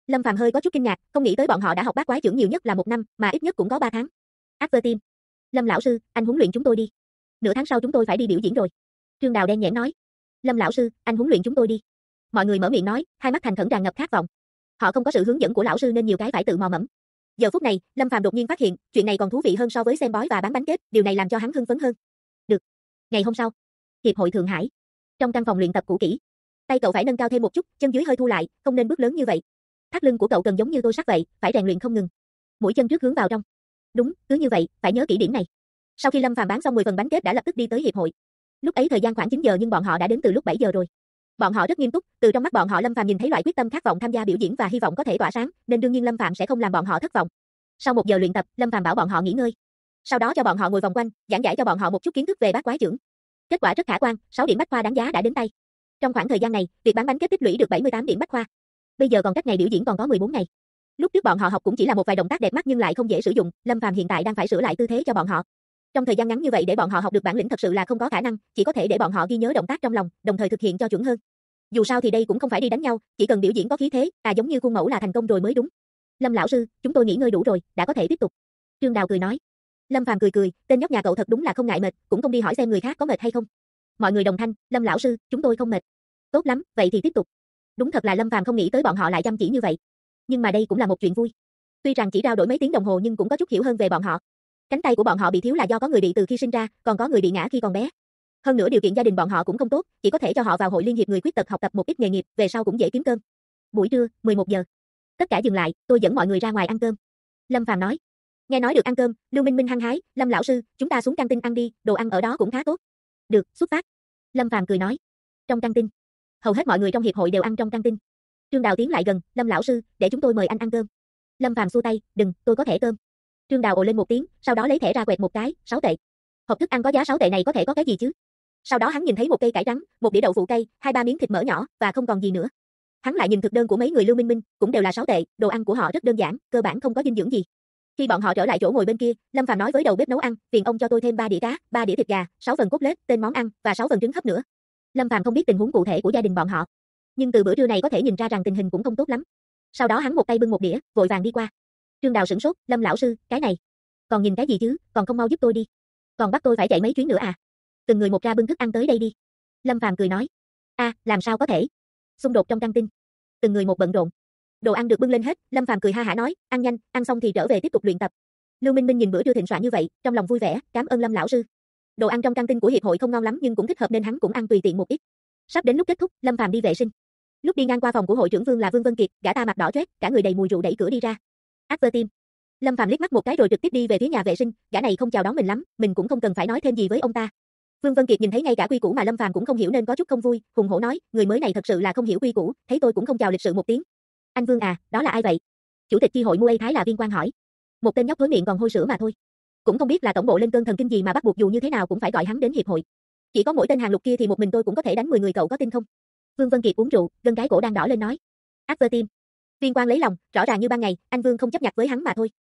Lâm Phàm hơi có chút kinh ngạc, không nghĩ tới bọn họ đã học bát quái chưởng nhiều nhất là 1 năm, mà ít nhất cũng có 3 tháng. Advertim. Lâm lão sư, anh huấn luyện chúng tôi đi. Nửa tháng sau chúng tôi phải đi biểu diễn rồi. Trương Đào đen nhẽm nói. Lâm lão sư, anh huấn luyện chúng tôi đi. Mọi người mở miệng nói, hai mắt thành khẩn tràn ngập khát vọng. Họ không có sự hướng dẫn của lão sư nên nhiều cái phải tự mò mẫm. Giờ phút này, Lâm Phàm đột nhiên phát hiện, chuyện này còn thú vị hơn so với xem bói và bán bánh kết, điều này làm cho hắn hưng phấn hơn. Được. Ngày hôm sau, Hiệp hội Thượng Hải. Trong căn phòng luyện tập cũ kỹ. Tay cậu phải nâng cao thêm một chút, chân dưới hơi thu lại, không nên bước lớn như vậy. Thắt lưng của cậu cần giống như tôi sắt vậy, phải rèn luyện không ngừng. Mũi chân trước hướng vào trong. Đúng, cứ như vậy, phải nhớ kỹ điểm này. Sau khi Lâm Phàm bán xong 10 phần bánh kết đã lập tức đi tới hiệp hội. Lúc ấy thời gian khoảng 9 giờ nhưng bọn họ đã đến từ lúc 7 giờ rồi. Bọn họ rất nghiêm túc, từ trong mắt bọn họ Lâm Phàm nhìn thấy loại quyết tâm khát vọng tham gia biểu diễn và hy vọng có thể tỏa sáng, nên đương nhiên Lâm Phàm sẽ không làm bọn họ thất vọng. Sau 1 giờ luyện tập, Lâm Phàm bảo bọn họ nghỉ ngơi. Sau đó cho bọn họ ngồi vòng quanh, giảng giải cho bọn họ một chút kiến thức về bát quái chưởng. Kết quả rất khả quan, 6 điểm bách khoa đáng giá đã đến tay. Trong khoảng thời gian này, việc bán bánh kết tích lũy được 78 điểm bách khoa. Bây giờ còn cách ngày biểu diễn còn có 14 ngày. Lúc trước bọn họ học cũng chỉ là một vài động tác đẹp mắt nhưng lại không dễ sử dụng, Lâm Phàm hiện tại đang phải sửa lại tư thế cho bọn họ. Trong thời gian ngắn như vậy để bọn họ học được bản lĩnh thật sự là không có khả năng, chỉ có thể để bọn họ ghi nhớ động tác trong lòng, đồng thời thực hiện cho chuẩn hơn. Dù sao thì đây cũng không phải đi đánh nhau, chỉ cần biểu diễn có khí thế, giống như khuôn mẫu là thành công rồi mới đúng. Lâm lão sư, chúng tôi nghỉ ngơi đủ rồi, đã có thể tiếp tục. Trương Đào cười nói. Lâm Phàm cười cười, tên nhóc nhà cậu thật đúng là không ngại mệt, cũng không đi hỏi xem người khác có mệt hay không. Mọi người đồng thanh, Lâm lão sư, chúng tôi không mệt. Tốt lắm, vậy thì tiếp tục. Đúng thật là Lâm Phàm không nghĩ tới bọn họ lại chăm chỉ như vậy. Nhưng mà đây cũng là một chuyện vui. Tuy rằng chỉ trao đổi mấy tiếng đồng hồ nhưng cũng có chút hiểu hơn về bọn họ. Cánh tay của bọn họ bị thiếu là do có người bị từ khi sinh ra, còn có người bị ngã khi còn bé. Hơn nữa điều kiện gia đình bọn họ cũng không tốt, chỉ có thể cho họ vào hội liên hiệp người khuyết tật học tập một ít nghề nghiệp, về sau cũng dễ kiếm cơm. Buổi trưa, 11 giờ. Tất cả dừng lại, tôi dẫn mọi người ra ngoài ăn cơm. Lâm Phàm nói. Nghe nói được ăn cơm, Lưu Minh Minh hăng hái, Lâm lão sư, chúng ta xuống căng tin ăn đi, đồ ăn ở đó cũng khá tốt. Được, xuất phát. Lâm Phàm cười nói. Trong căng tin. Hầu hết mọi người trong hiệp hội đều ăn trong căng tin. Trương Đào tiến lại gần, Lâm lão sư, để chúng tôi mời anh ăn cơm. Lâm Phàm xua tay, đừng, tôi có thẻ cơm. Trương Đào ồ lên một tiếng, sau đó lấy thẻ ra quẹt một cái, 6 tệ. Hộp thức ăn có giá 6 tệ này có thể có cái gì chứ? Sau đó hắn nhìn thấy một cây cải trắng, một đĩa đậu phụ cay, 2-3 miếng thịt mỡ nhỏ và không còn gì nữa. Hắn lại nhìn thực đơn của mấy người Lưu Minh Minh, cũng đều là 6 tệ, đồ ăn của họ rất đơn giản, cơ bản không có dinh dưỡng gì. Khi bọn họ trở lại chỗ ngồi bên kia, Lâm Phàm nói với đầu bếp nấu ăn, phiền ông cho tôi thêm 3 đĩa cá, 3 đĩa thịt gà, 6 phần cốt lết, tên món ăn và 6 phần trứng hấp nữa. Lâm Phàm không biết tình huống cụ thể của gia đình bọn họ, nhưng từ bữa trưa này có thể nhìn ra rằng tình hình cũng không tốt lắm. Sau đó hắn một tay bưng một đĩa, vội vàng đi qua. Trương Đào sửng sốt, Lâm lão sư, cái này, còn nhìn cái gì chứ, còn không mau giúp tôi đi. Còn bắt tôi phải chạy mấy chuyến nữa à? Từng người một ra bưng thức ăn tới đây đi. Lâm Phàm cười nói. Làm sao có thể? Xung đột trong căng tin. Từng người một bận rộn. Đồ ăn được bưng lên hết, Lâm Phàm cười ha hả nói, ăn nhanh, ăn xong thì trở về tiếp tục luyện tập. Lưu Minh Minh nhìn bữa trưa thịnh soạn như vậy, trong lòng vui vẻ, cảm ơn Lâm lão sư. Đồ ăn trong căng tin của hiệp hội không ngon lắm nhưng cũng thích hợp nên hắn cũng ăn tùy tiện một ít. Sắp đến lúc kết thúc, Lâm Phàm đi vệ sinh. Lúc đi ngang qua phòng của hội trưởng Vương là Vương Vân Kiệt, gã ta mặt đỏ chót, cả người đầy mùi rượu đẩy cửa đi ra. Advertim. Lâm Phàm liếc mắt một cái rồi trực tiếp đi về phía nhà vệ sinh, gã này không chào đón mình lắm, mình cũng không cần phải nói thêm gì với ông ta. Vương Vân Kiệt nhìn thấy ngay cả quy củ mà Lâm Phàm cũng không hiểu nên có chút không vui, hùng hổ nói, người mới này thật sự là không hiểu quy củ, thấy tôi cũng không chào lịch sự một tiếng. Anh Vương à, đó là ai vậy? Chủ tịch chi hội Muay Thái là Viên Quang hỏi. Một tên nhóc thối miệng còn hôi sữa mà thôi. Cũng không biết là tổng bộ lên cơn thần kinh gì mà bắt buộc dù như thế nào cũng phải gọi hắn đến hiệp hội. Chỉ có mỗi tên hàng lục kia thì một mình tôi cũng có thể đánh 10 người, cậu có tin không? Vương Vân Kiệt uống rượu, gân cái cổ đang đỏ lên nói. Advertim. Viên Quang lấy lòng, rõ ràng như ban ngày, anh Vương không chấp nhặt với hắn mà thôi.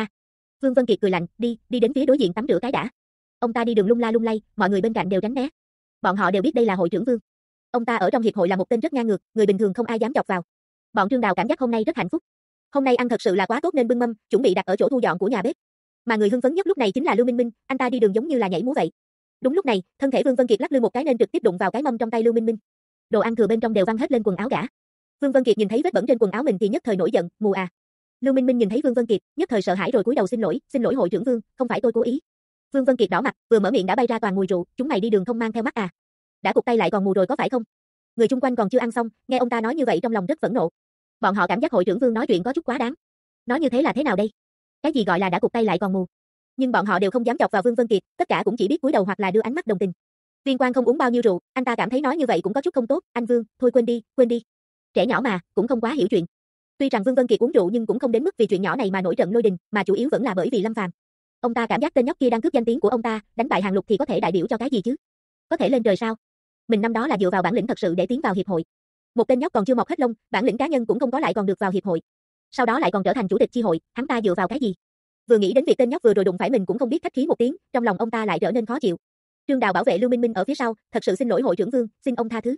Vương Vân Kiệt cười lạnh, đi đến phía đối diện tắm rửa cái đã. Ông ta đi đường lung la lung lay, mọi người bên cạnh đều tránh né. Bọn họ đều biết đây là hội trưởng Vương. Ông ta ở trong hiệp hội là một tên rất ngang ngược, người bình thường không ai dám chọc vào. Bọn Trương Đào cảm giác hôm nay rất hạnh phúc. Hôm nay ăn thật sự là quá tốt nên bưng mâm, chuẩn bị đặt ở chỗ thu dọn của nhà bếp. Mà người hưng phấn nhất lúc này chính là Lưu Minh Minh, anh ta đi đường giống như là nhảy múa vậy. Đúng lúc này, thân thể Vương Vân Kiệt lắc lư một cái nên trực tiếp đụng vào cái mâm trong tay Lưu Minh Minh. Đồ ăn thừa bên trong đều văng hết lên quần áo gã. Vương Vân Kiệt nhìn thấy vết bẩn trên quần áo mình thì nhất thời nổi giận, mù à. Lưu Minh Minh nhìn thấy Vương Vân Kiệt, nhất thời sợ hãi rồi cúi đầu xin lỗi hội trưởng Vương, không phải tôi cố ý. Vương Vân Kiệt đỏ mặt, vừa mở miệng đã bay ra toàn mùi rượu, chúng mày đi đường không mang theo mắt à? Đã cụt tay lại còn mù rồi có phải không? Người chung quanh còn chưa ăn xong, nghe ông ta nói như vậy trong lòng rất phẫn nộ. Bọn họ cảm giác hội trưởng Vương nói chuyện có chút quá đáng. Nói như thế là thế nào đây? Cái gì gọi là đã cụt tay lại còn mù? Nhưng bọn họ đều không dám chọc vào Vương Vân Kiệt, tất cả cũng chỉ biết cúi đầu hoặc là đưa ánh mắt đồng tình. Viên Quang không uống bao nhiêu rượu, anh ta cảm thấy nói như vậy cũng có chút không tốt, anh Vương, thôi quên đi. Trẻ nhỏ mà, cũng không quá hiểu chuyện. Tuy rằng Vương Vân Kiệt uống rượu nhưng cũng không đến mức vì chuyện nhỏ này mà nổi trận lôi đình, mà chủ yếu vẫn là bởi vì Lâm Phàm. Ông ta cảm giác tên nhóc kia đang cướp danh tiếng của ông ta, đánh bại hàng lục thì có thể đại biểu cho cái gì chứ? Có thể lên trời sao? Mình năm đó là dựa vào bản lĩnh thật sự để tiến vào hiệp hội. Một tên nhóc còn chưa mọc hết lông, bản lĩnh cá nhân cũng không có lại còn được vào hiệp hội. Sau đó lại còn trở thành chủ tịch chi hội, hắn ta dựa vào cái gì? Vừa nghĩ đến việc tên nhóc vừa rồi đụng phải mình cũng không biết khách khí một tiếng, trong lòng ông ta lại trở nên khó chịu. Trương Đào bảo vệ Lưu Minh Minh ở phía sau, thật sự xin lỗi hội trưởng Vương, xin ông tha thứ.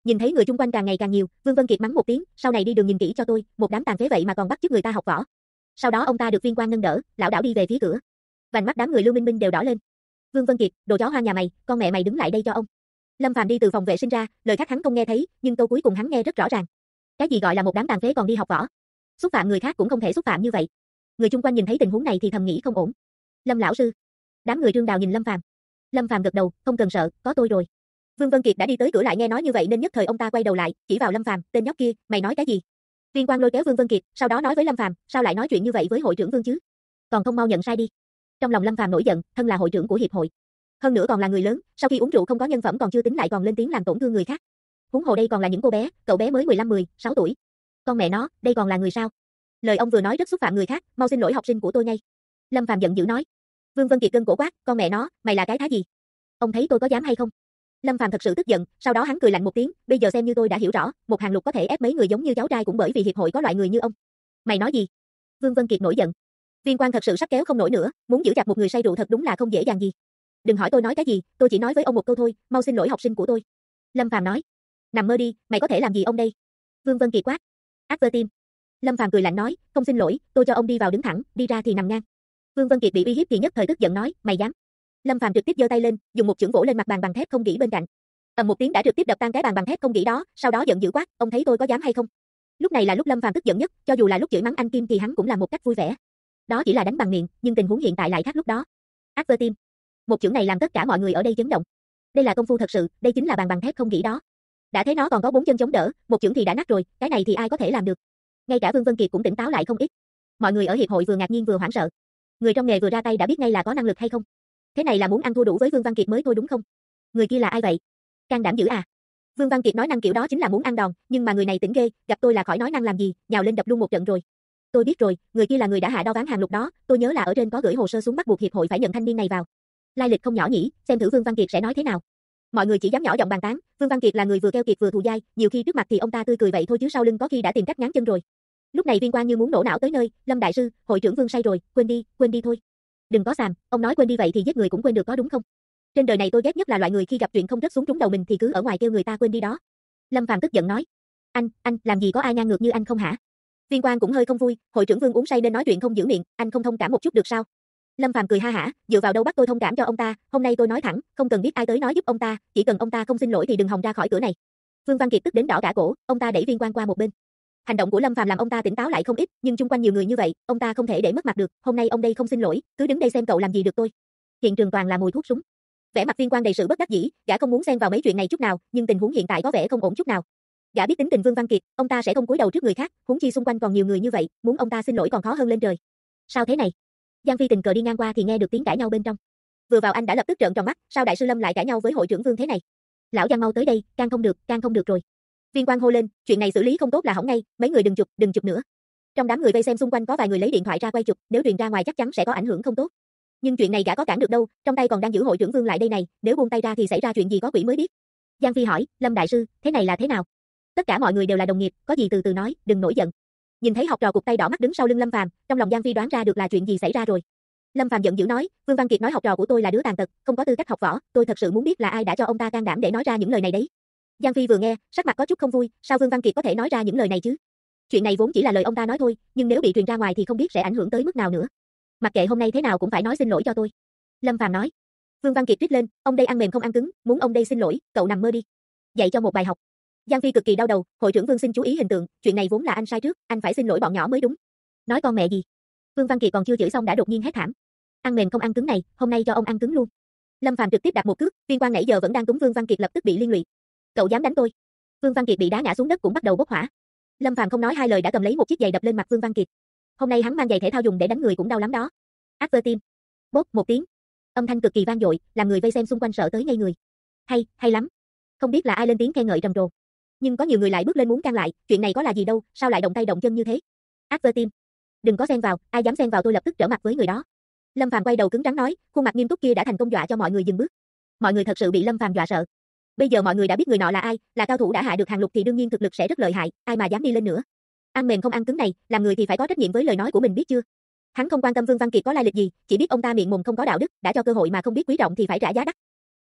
Nhìn thấy người chung quanh càng ngày càng nhiều, Vương Vân Kiệt mắng một tiếng, sau này đi đường nhìn kỹ cho tôi, một đám tàn phế vậy mà còn bắt chước người ta học võ. Sau đó ông ta được Viên Quang nâng đỡ, lảo đảo đi về phía cửa. Vành mắt đám người Lưu Minh Minh đều đỏ lên. Vương Vân Kiệt, đồ chó hoang nhà mày, con mẹ mày đứng lại đây cho ông. Lâm Phàm đi từ phòng vệ sinh ra, lời khác hắn không nghe thấy, nhưng câu cuối cùng hắn nghe rất rõ ràng. Cái gì gọi là một đám tàn phế còn đi học võ? Xúc phạm người khác cũng không thể xúc phạm như vậy. Người chung quanh nhìn thấy tình huống này thì thầm nghĩ không ổn. Lâm lão sư. Đám người Trương Đào nhìn Lâm Phàm. Lâm Phàm gật đầu, không cần sợ, có tôi rồi. Vương Vân Kiệt đã đi tới cửa lại nghe nói như vậy nên nhất thời ông ta quay đầu lại, chỉ vào Lâm Phàm, tên nhóc kia, mày nói cái gì? Viên Quang lôi kéo Vương Vân Kiệt, sau đó nói với Lâm Phàm, sao lại nói chuyện như vậy với hội trưởng Vương chứ? Còn không mau nhận sai đi. Trong lòng Lâm Phàm nổi giận, thân là hội trưởng của hiệp hội, hơn nữa còn là người lớn, sau khi uống rượu không có nhân phẩm còn chưa tính lại còn lên tiếng làm tổn thương người khác. Huống hồ đây còn là những cô bé, cậu bé mới 15-16 tuổi. Con mẹ nó, đây còn là người sao? Lời ông vừa nói rất xúc phạm người khác, mau xin lỗi học sinh của tôi ngay. Lâm Phàm giận dữ nói. Vương Vân Kiệt gân cổ quát, con mẹ nó, mày là cái thá gì? Ông thấy tôi có dám hay không? Lâm Phàm thật sự tức giận, sau đó hắn cười lạnh một tiếng, bây giờ xem như tôi đã hiểu rõ, một hàng lục có thể ép mấy người giống như cháu trai cũng bởi vì hiệp hội có loại người như ông. Mày nói gì? Vương Vân Kiệt nổi giận. Viên Quang thật sự sắp kéo không nổi nữa, muốn giữ chặt một người say rượu thật đúng là không dễ dàng gì. Đừng hỏi tôi nói cái gì, tôi chỉ nói với ông một câu thôi, mau xin lỗi học sinh của tôi. Lâm Phàm nói. Nằm mơ đi, mày có thể làm gì ông đây? Vương Vân Kiệt quát. Ác vơ tim. Lâm Phàm cười lạnh nói, không xin lỗi, tôi cho ông đi vào đứng thẳng, đi ra thì nằm ngang. Vương Vân Kiệt bị uy hiếp thì nhất thời tức giận nói, mày dám? Lâm Phàm trực tiếp giơ tay lên, dùng một chưởng vỗ lên mặt bàn bằng thép không gỉ bên cạnh. Ầm một tiếng đã trực tiếp đập tan cái bàn bằng thép không gỉ đó, sau đó giận dữ quát, ông thấy tôi có dám hay không? Lúc này là lúc Lâm Phàm tức giận nhất, cho dù là lúc chửi mắng anh Kim thì hắn cũng làm một cách vui vẻ. Đó chỉ là đánh bằng miệng, nhưng tình huống hiện tại lại khác lúc đó. Ác vơ tim. Một chưởng này làm tất cả mọi người ở đây chấn động. Đây là công phu thật sự, đây chính là bàn bằng thép không gỉ đó. Đã thấy nó còn có 4 chân chống đỡ, một chưởng thì đã nát rồi, cái này thì ai có thể làm được? Ngay cả Vương Vân Kiệt cũng tỉnh táo lại không ít. Mọi người ở hiệp hội vừa ngạc nhiên vừa hoảng sợ. Người trong nghề vừa ra tay đã biết ngay là có năng lực hay không. Thế này là muốn ăn thua đủ với Vương Văn Kiệt mới thôi đúng không? Người kia là ai vậy? Can đảm dữ à? Vương Văn Kiệt nói năng kiểu đó chính là muốn ăn đòn, nhưng mà người này tỉnh ghê, gặp tôi là khỏi nói năng làm gì, nhào lên đập luôn một trận rồi. Tôi biết rồi, người kia là người đã hạ đo ván hàng lục đó, tôi nhớ là ở trên có gửi hồ sơ xuống bắt buộc hiệp hội phải nhận thanh niên này vào. Lai lịch không nhỏ nhỉ, xem thử Vương Văn Kiệt sẽ nói thế nào. Mọi người chỉ dám nhỏ giọng bàn tán, Vương Văn Kiệt là người vừa keo kiệt vừa thù dai, nhiều khi trước mặt thì ông ta tươi cười vậy thôi chứ sau lưng có khi đã tìm cách ngáng chân rồi. Lúc này Viên Quang như muốn nổ não tới nơi, Lâm đại sư, hội trưởng Vương say rồi, quên đi thôi. Đừng có xàm, ông nói quên đi vậy thì giết người cũng quên được có đúng không? Trên đời này tôi ghét nhất là loại người khi gặp chuyện không rớt xuống trúng đầu mình thì cứ ở ngoài kêu người ta quên đi đó. Lâm Phàm tức giận nói, anh làm gì có ai ngang ngược như anh không hả? Viên Quang cũng hơi không vui, hội trưởng Vương uống say nên nói chuyện không giữ miệng, anh không thông cảm một chút được sao? Lâm Phàm cười ha hả, dựa vào đâu bắt tôi thông cảm cho ông ta, hôm nay tôi nói thẳng, không cần biết ai tới nói giúp ông ta, chỉ cần ông ta không xin lỗi thì đừng hòng ra khỏi cửa này. Vương Văn Kiệt tức đến đỏ cả cổ, ông ta đẩy Viên Quang qua một bên. Hành động của Lâm Phàm làm ông ta tỉnh táo lại không ít, nhưng chung quanh nhiều người như vậy, ông ta không thể để mất mặt được, hôm nay ông đây không xin lỗi, cứ đứng đây xem cậu làm gì được tôi. Hiện trường toàn là mùi thuốc súng. Vẻ mặt Viên Quang đầy sự bất đắc dĩ, gã không muốn xen vào mấy chuyện này chút nào, nhưng tình huống hiện tại có vẻ không ổn chút nào. Gã biết tính tình Vương Văn Kiệt, ông ta sẽ không cúi đầu trước người khác, huống chi xung quanh còn nhiều người như vậy, muốn ông ta xin lỗi còn khó hơn lên trời. Sao thế này? Giang Phi tình cờ đi ngang qua thì nghe được tiếng cãi nhau bên trong. Vừa vào anh đã lập tức trợn tròn mắt, sao đại sư Lâm lại cãi nhau với hội trưởng Vương thế này? Lão Giang mau tới đây, can không được rồi. Viên Quang hô lên, chuyện này xử lý không tốt là hỏng ngay, mấy người đừng chụp nữa. Trong đám người vây xem xung quanh có vài người lấy điện thoại ra quay chụp, nếu truyền ra ngoài chắc chắn sẽ có ảnh hưởng không tốt. Nhưng chuyện này gã có cản được đâu, trong tay còn đang giữ hội trưởng Vương lại đây này, nếu buông tay ra thì xảy ra chuyện gì có quỷ mới biết. Giang Phi hỏi, Lâm đại sư, thế này là thế nào? Tất cả mọi người đều là đồng nghiệp, có gì từ từ nói, đừng nổi giận. Nhìn thấy học trò cụp tay đỏ mắt đứng sau lưng Lâm Phàm, trong lòng Giang Phi đoán ra được là chuyện gì xảy ra rồi. Lâm Phàm giận dữ nói, Vương Văn Kiệt nói học trò của tôi là đứa tàn tật, không có tư cách học võ, tôi thật sự muốn biết là ai đã cho ông ta can đảm để nói ra những lời này đấy. Giang Phi vừa nghe, sắc mặt có chút không vui, sao Vương Văn Kiệt có thể nói ra những lời này chứ? Chuyện này vốn chỉ là lời ông ta nói thôi, nhưng nếu bị truyền ra ngoài thì không biết sẽ ảnh hưởng tới mức nào nữa. Mặc kệ hôm nay thế nào cũng phải nói xin lỗi cho tôi. Lâm Phàm nói. Vương Văn Kiệt rít lên, ông đây ăn mềm không ăn cứng, muốn ông đây xin lỗi, cậu nằm mơ đi. Dạy cho một bài học. Giang Phi cực kỳ đau đầu, hội trưởng Vương xin chú ý hình tượng, chuyện này vốn là anh sai trước, anh phải xin lỗi bọn nhỏ mới đúng. Nói con mẹ gì? Vương Văn Kiệt còn chưa chửi xong đã đột nhiên hét thảm. Ăn mềm không ăn cứng này, hôm nay cho ông ăn cứng luôn. Lâm Phàm trực tiếp đạp một cước, Viên Quang nãy giờ vẫn đang túm Vương Văn Kiệt lập tức bị liên lụy. Cậu dám đánh tôi? Vương Văn Kiệt bị đá ngã xuống đất cũng bắt đầu bốc hỏa. Lâm Phàm không nói hai lời đã cầm lấy một chiếc giày đập lên mặt Vương Văn Kiệt. Hôm nay hắn mang giày thể thao dùng để đánh người cũng đau lắm đó. Ác vơ tim. Bốp một tiếng. Âm thanh cực kỳ vang dội, làm người vây xem xung quanh sợ tới ngây người. Hay lắm. Không biết là ai lên tiếng khen ngợi trầm trồ. Nhưng có nhiều người lại bước lên muốn can lại, chuyện này có là gì đâu, sao lại động tay động chân như thế? Ác vơ tim. Đừng có xen vào, ai dám xen vào tôi lập tức trở mặt với người đó. Lâm Phàm quay đầu cứng rắn nói, khuôn mặt nghiêm túc kia đã thành công dọa cho mọi người dừng bước. Mọi người thật sự bị Lâm Phàm dọa sợ. Bây giờ mọi người đã biết người nọ là ai, là cao thủ đã hạ được hàng lục thì đương nhiên thực lực sẽ rất lợi hại, ai mà dám đi lên nữa. Ăn mềm không ăn cứng này, làm người thì phải có trách nhiệm với lời nói của mình biết chưa? Hắn không quan tâm Vương Văn Kiệt có lai lịch gì, chỉ biết ông ta miệng mồm không có đạo đức, đã cho cơ hội mà không biết quý trọng thì phải trả giá đắt.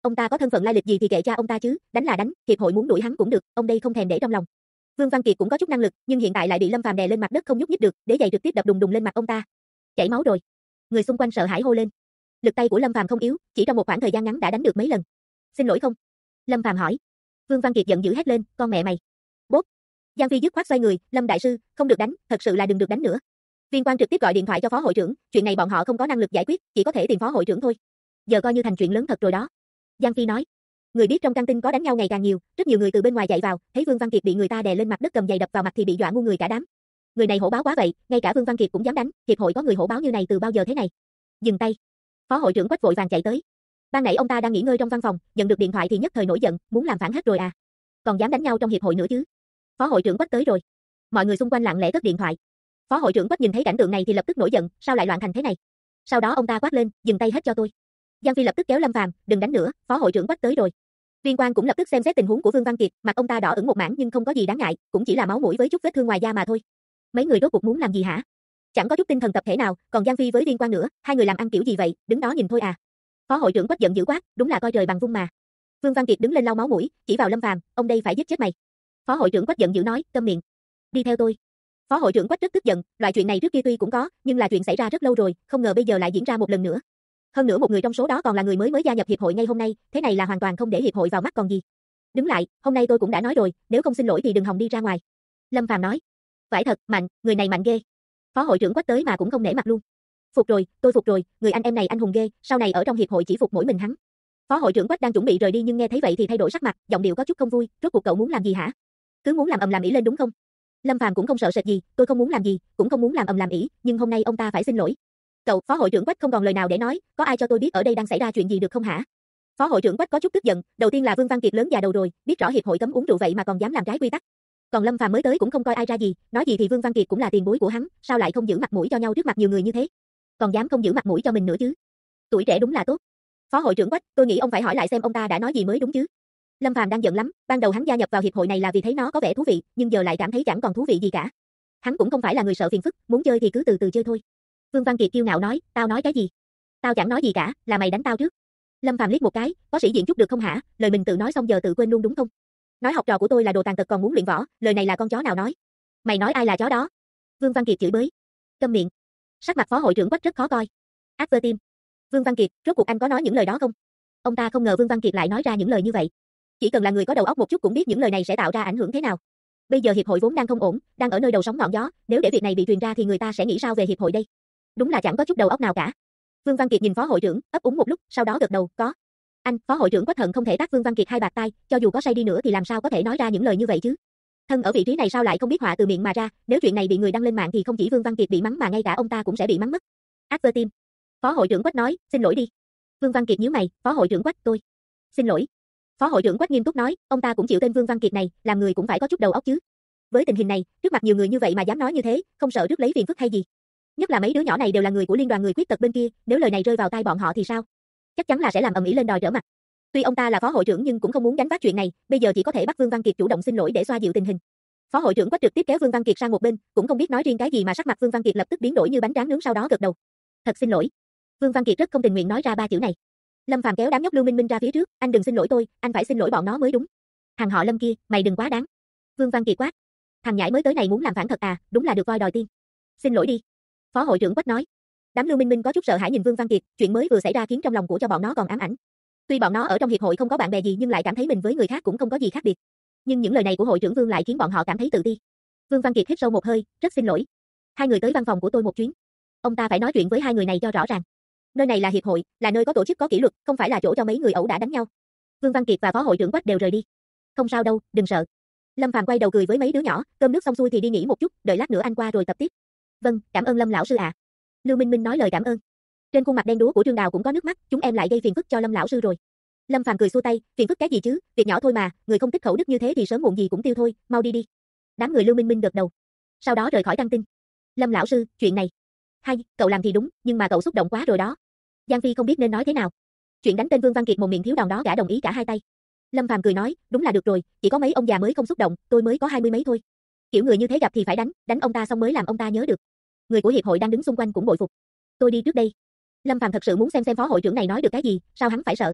Ông ta có thân phận lai lịch gì thì kệ cha ông ta chứ, đánh là đánh, hiệp hội muốn đuổi hắn cũng được, ông đây không thèm để trong lòng. Vương Văn Kiệt cũng có chút năng lực, nhưng hiện tại lại bị Lâm Phàm đè lên mặt đất không nhúc nhích được, đế giày trực tiếp đập đùng đùng lên mặt ông ta. Chảy máu rồi. Người xung quanh sợ hãi hô lên. Lực tay của Lâm Phàm không yếu, chỉ trong một khoảng thời gian ngắn đã đánh được mấy lần. Xin lỗi không? Lâm Phàm hỏi. Vương Văn Kiệt giận dữ hét lên, con mẹ mày. Bốp. Giang Phi dứt khoát xoay người, Lâm đại sư, không được đánh, thật sự là đừng được đánh nữa. Viên Quang trực tiếp gọi điện thoại cho phó hội trưởng, chuyện này bọn họ không có năng lực giải quyết, chỉ có thể tìm phó hội trưởng thôi. Giờ coi như thành chuyện lớn thật rồi đó. Giang Phi nói. Người biết trong căng tin có đánh nhau ngày càng nhiều, rất nhiều người từ bên ngoài chạy vào, thấy Vương Văn Kiệt bị người ta đè lên mặt đất cầm giày đập vào mặt thì bị dọa ngu người cả đám. Người này hổ báo quá vậy, ngay cả Vương Văn Kiệt cũng dám đánh, hiệp hội có người hổ báo như này từ bao giờ thế này? Dừng tay. Phó hội trưởng Quách vội vàng chạy tới. Ban nãy ông ta đang nghỉ ngơi trong văn phòng, nhận được điện thoại thì nhất thời nổi giận, muốn làm phản hết rồi à? Còn dám đánh nhau trong hiệp hội nữa chứ? Phó hội trưởng Quách tới rồi. Mọi người xung quanh lặng lẽ cất điện thoại. Phó hội trưởng Quách nhìn thấy cảnh tượng này thì lập tức nổi giận, sao lại loạn thành thế này? Sau đó ông ta quát lên, dừng tay hết cho tôi. Giang Phi lập tức kéo Lâm Phàm, đừng đánh nữa, phó hội trưởng Quách tới rồi. Viên Quang cũng lập tức xem xét tình huống của Vương Văn Kiệt, mặt ông ta đỏ ửng một mảng nhưng không có gì đáng ngại, cũng chỉ là máu mũi với chút vết thương ngoài da mà thôi. Mấy người rốt cuộc muốn làm gì hả? Chẳng có chút tinh thần tập thể nào, còn Giang Phi với Viên Quang nữa, hai người làm ăn kiểu gì vậy, đứng đó nhìn thôi à? Phó hội trưởng Quách giận dữ quát, đúng là coi trời bằng vung mà. Vương Văn Kiệt đứng lên lau máu mũi, chỉ vào Lâm Phàm, ông đây phải giết chết mày. Phó hội trưởng Quách giận dữ nói, câm miệng. Đi theo tôi. Phó hội trưởng Quách rất tức giận, loại chuyện này trước kia tuy cũng có, nhưng là chuyện xảy ra rất lâu rồi, không ngờ bây giờ lại diễn ra một lần nữa. Hơn nữa một người trong số đó còn là người mới gia nhập hiệp hội ngay hôm nay, thế này là hoàn toàn không để hiệp hội vào mắt còn gì. Đứng lại, hôm nay tôi cũng đã nói rồi, nếu không xin lỗi thì đừng hòng đi ra ngoài. Lâm Phàm nói. Phải thật, mạnh, người này mạnh ghê. Phó hội trưởng Quách tới mà cũng không nể mặt luôn. Phục rồi, tôi phục rồi, người anh em này anh hùng ghê, sau này ở trong hiệp hội chỉ phục mỗi mình hắn. Phó hội trưởng Quách đang chuẩn bị rời đi nhưng nghe thấy vậy thì thay đổi sắc mặt, giọng điệu có chút không vui, rốt cuộc cậu muốn làm gì hả? Cứ muốn làm ầm làm ĩ lên đúng không? Lâm Phàm cũng không sợ sệt gì, tôi không muốn làm gì, cũng không muốn làm ầm làm ĩ, nhưng hôm nay ông ta phải xin lỗi. Cậu, phó hội trưởng Quách không còn lời nào để nói, có ai cho tôi biết ở đây đang xảy ra chuyện gì được không hả? Phó hội trưởng Quách có chút tức giận, đầu tiên là Vương Văn Kiệt lớn già đầu rồi, biết rõ hiệp hội cấm uống rượu vậy mà còn dám làm trái quy tắc. Còn Lâm Phàm mới tới cũng không coi ai ra gì, nói gì thì Vương Văn Kiệt cũng là tiền bối của hắn, sao lại không giữ mặt mũi cho nhau trước mặt nhiều người như thế? Còn dám không giữ mặt mũi cho mình nữa chứ? Tuổi trẻ đúng là tốt. Phó hội trưởng Quách, tôi nghĩ ông phải hỏi lại xem ông ta đã nói gì mới đúng chứ. Lâm Phàm đang giận lắm, ban đầu hắn gia nhập vào hiệp hội này là vì thấy nó có vẻ thú vị, nhưng giờ lại cảm thấy chẳng còn thú vị gì cả. Hắn cũng không phải là người sợ phiền phức, muốn chơi thì cứ từ từ chơi thôi. Vương Văn Kiệt kiêu ngạo nói, tao nói cái gì? Tao chẳng nói gì cả, là mày đánh tao trước. Lâm Phàm liếc một cái, có sĩ diện chút được không hả? Lời mình tự nói xong giờ tự quên luôn đúng không? Nói học trò của tôi là đồ tàn tật còn muốn luyện võ, lời này là con chó nào nói? Mày nói ai là chó đó? Vương Văn Kiệt chửi bới. Câm miệng. Sắc mặt phó hội trưởng Quách rất khó coi. Ác vơ tim. Vương Văn Kiệt, rốt cuộc anh có nói những lời đó không? Ông ta không ngờ Vương Văn Kiệt lại nói ra những lời như vậy. Chỉ cần là người có đầu óc một chút cũng biết những lời này sẽ tạo ra ảnh hưởng thế nào. Bây giờ hiệp hội vốn đang không ổn, đang ở nơi đầu sóng ngọn gió, nếu để việc này bị truyền ra thì người ta sẽ nghĩ sao về hiệp hội đây? Đúng là chẳng có chút đầu óc nào cả. Vương Văn Kiệt nhìn phó hội trưởng, ấp úng một lúc, sau đó gật đầu, có. Anh, phó hội trưởng Quách hận không thể tát Vương Văn Kiệt hai bạt tai, cho dù có say đi nữa thì làm sao có thể nói ra những lời như vậy chứ? Thân ở vị trí này sao lại không biết họa từ miệng mà ra, nếu chuyện này bị người đăng lên mạng thì không chỉ Vương Văn Kiệt bị mắng mà ngay cả ông ta cũng sẽ bị mắng mất. Ác vơ tim. Phó hội trưởng Quách nói, xin lỗi đi. Vương Văn Kiệt nhíu mày, phó hội trưởng Quách, tôi xin lỗi. Phó hội trưởng Quách nghiêm túc nói, ông ta cũng chịu tên Vương Văn Kiệt này, làm người cũng phải có chút đầu óc chứ. Với tình hình này, trước mặt nhiều người như vậy mà dám nói như thế, không sợ rước lấy phiền phức hay gì? Nhất là mấy đứa nhỏ này đều là người của liên đoàn người khuyết tật bên kia, nếu lời này rơi vào tai bọn họ thì sao? Chắc chắn là sẽ làm ầm ĩ lên đòi trở mặt. Tuy ông ta là phó hội trưởng nhưng cũng không muốn gánh vác chuyện này, bây giờ chỉ có thể bắt Vương Văn Kiệt chủ động xin lỗi để xoa dịu tình hình. Phó hội trưởng Quách trực tiếp kéo Vương Văn Kiệt sang một bên, cũng không biết nói riêng cái gì mà sắc mặt Vương Văn Kiệt lập tức biến đổi như bánh tráng nướng sau đó gật đầu. Thật xin lỗi. Vương Văn Kiệt rất không tình nguyện nói ra ba chữ này. Lâm Phàm kéo đám nhóc Lưu Minh Minh ra phía trước, anh đừng xin lỗi tôi, anh phải xin lỗi bọn nó mới đúng. Thằng họ Lâm kia, mày đừng quá đáng. Vương Văn Kiệt quát. Thằng nhãi mới tới này muốn làm phản thật à, đúng là được voi đòi tiên. Xin lỗi đi. Phó hội trưởng Quách nói. Đám Lưu Minh Minh có chút sợ hãi nhìn Vương Văn Kiệt, chuyện mới vừa xảy ra khiến trong lòng của cho bọn nó còn ám ảnh. Tuy bọn nó ở trong hiệp hội không có bạn bè gì nhưng lại cảm thấy mình với người khác cũng không có gì khác biệt. Nhưng những lời này của hội trưởng Vương lại khiến bọn họ cảm thấy tự ti. Vương Văn Kiệt hít sâu một hơi, rất xin lỗi. Hai người tới văn phòng của tôi một chuyến. Ông ta phải nói chuyện với hai người này cho rõ ràng. Nơi này là hiệp hội, là nơi có tổ chức có kỷ luật, không phải là chỗ cho mấy người ẩu đả đánh nhau. Vương Văn Kiệt và phó hội trưởng Quách đều rời đi. Không sao đâu, đừng sợ. Lâm Phàm quay đầu cười với mấy đứa nhỏ, cơm nước xong xuôi thì đi nghỉ một chút, đợi lát nữa anh qua rồi tập tiếp. Vâng, cảm ơn Lâm lão sư ạ. Lưu Minh Minh nói lời cảm ơn. Trên khuôn mặt đen đúa của Trương Đào cũng có nước mắt, chúng em lại gây phiền phức cho Lâm lão sư rồi. Lâm Phàm cười xua tay, phiền phức cái gì chứ, việc nhỏ thôi mà, người không tích khẩu đức như thế thì sớm muộn gì cũng tiêu thôi, mau đi đi. Đám người Lưu Minh Minh gật đầu. Sau đó rời khỏi căng tin. Lâm lão sư, chuyện này, hay, cậu làm thì đúng, nhưng mà cậu xúc động quá rồi đó. Giang Phi không biết nên nói thế nào. Chuyện đánh tên Vương Văn Kiệt một miệng thiếu đòn đó gã đồng ý cả hai tay. Lâm Phàm cười nói, đúng là được rồi, chỉ có mấy ông già mới không xúc động, tôi mới có 20 mấy thôi. Kiểu người như thế gặp thì phải đánh ông ta xong mới làm ông ta nhớ được. Người của hiệp hội đang đứng xung quanh cũng bội phục. Tôi đi trước đây. Lâm Phàm thật sự muốn xem phó hội trưởng này nói được cái gì, sao hắn phải sợ?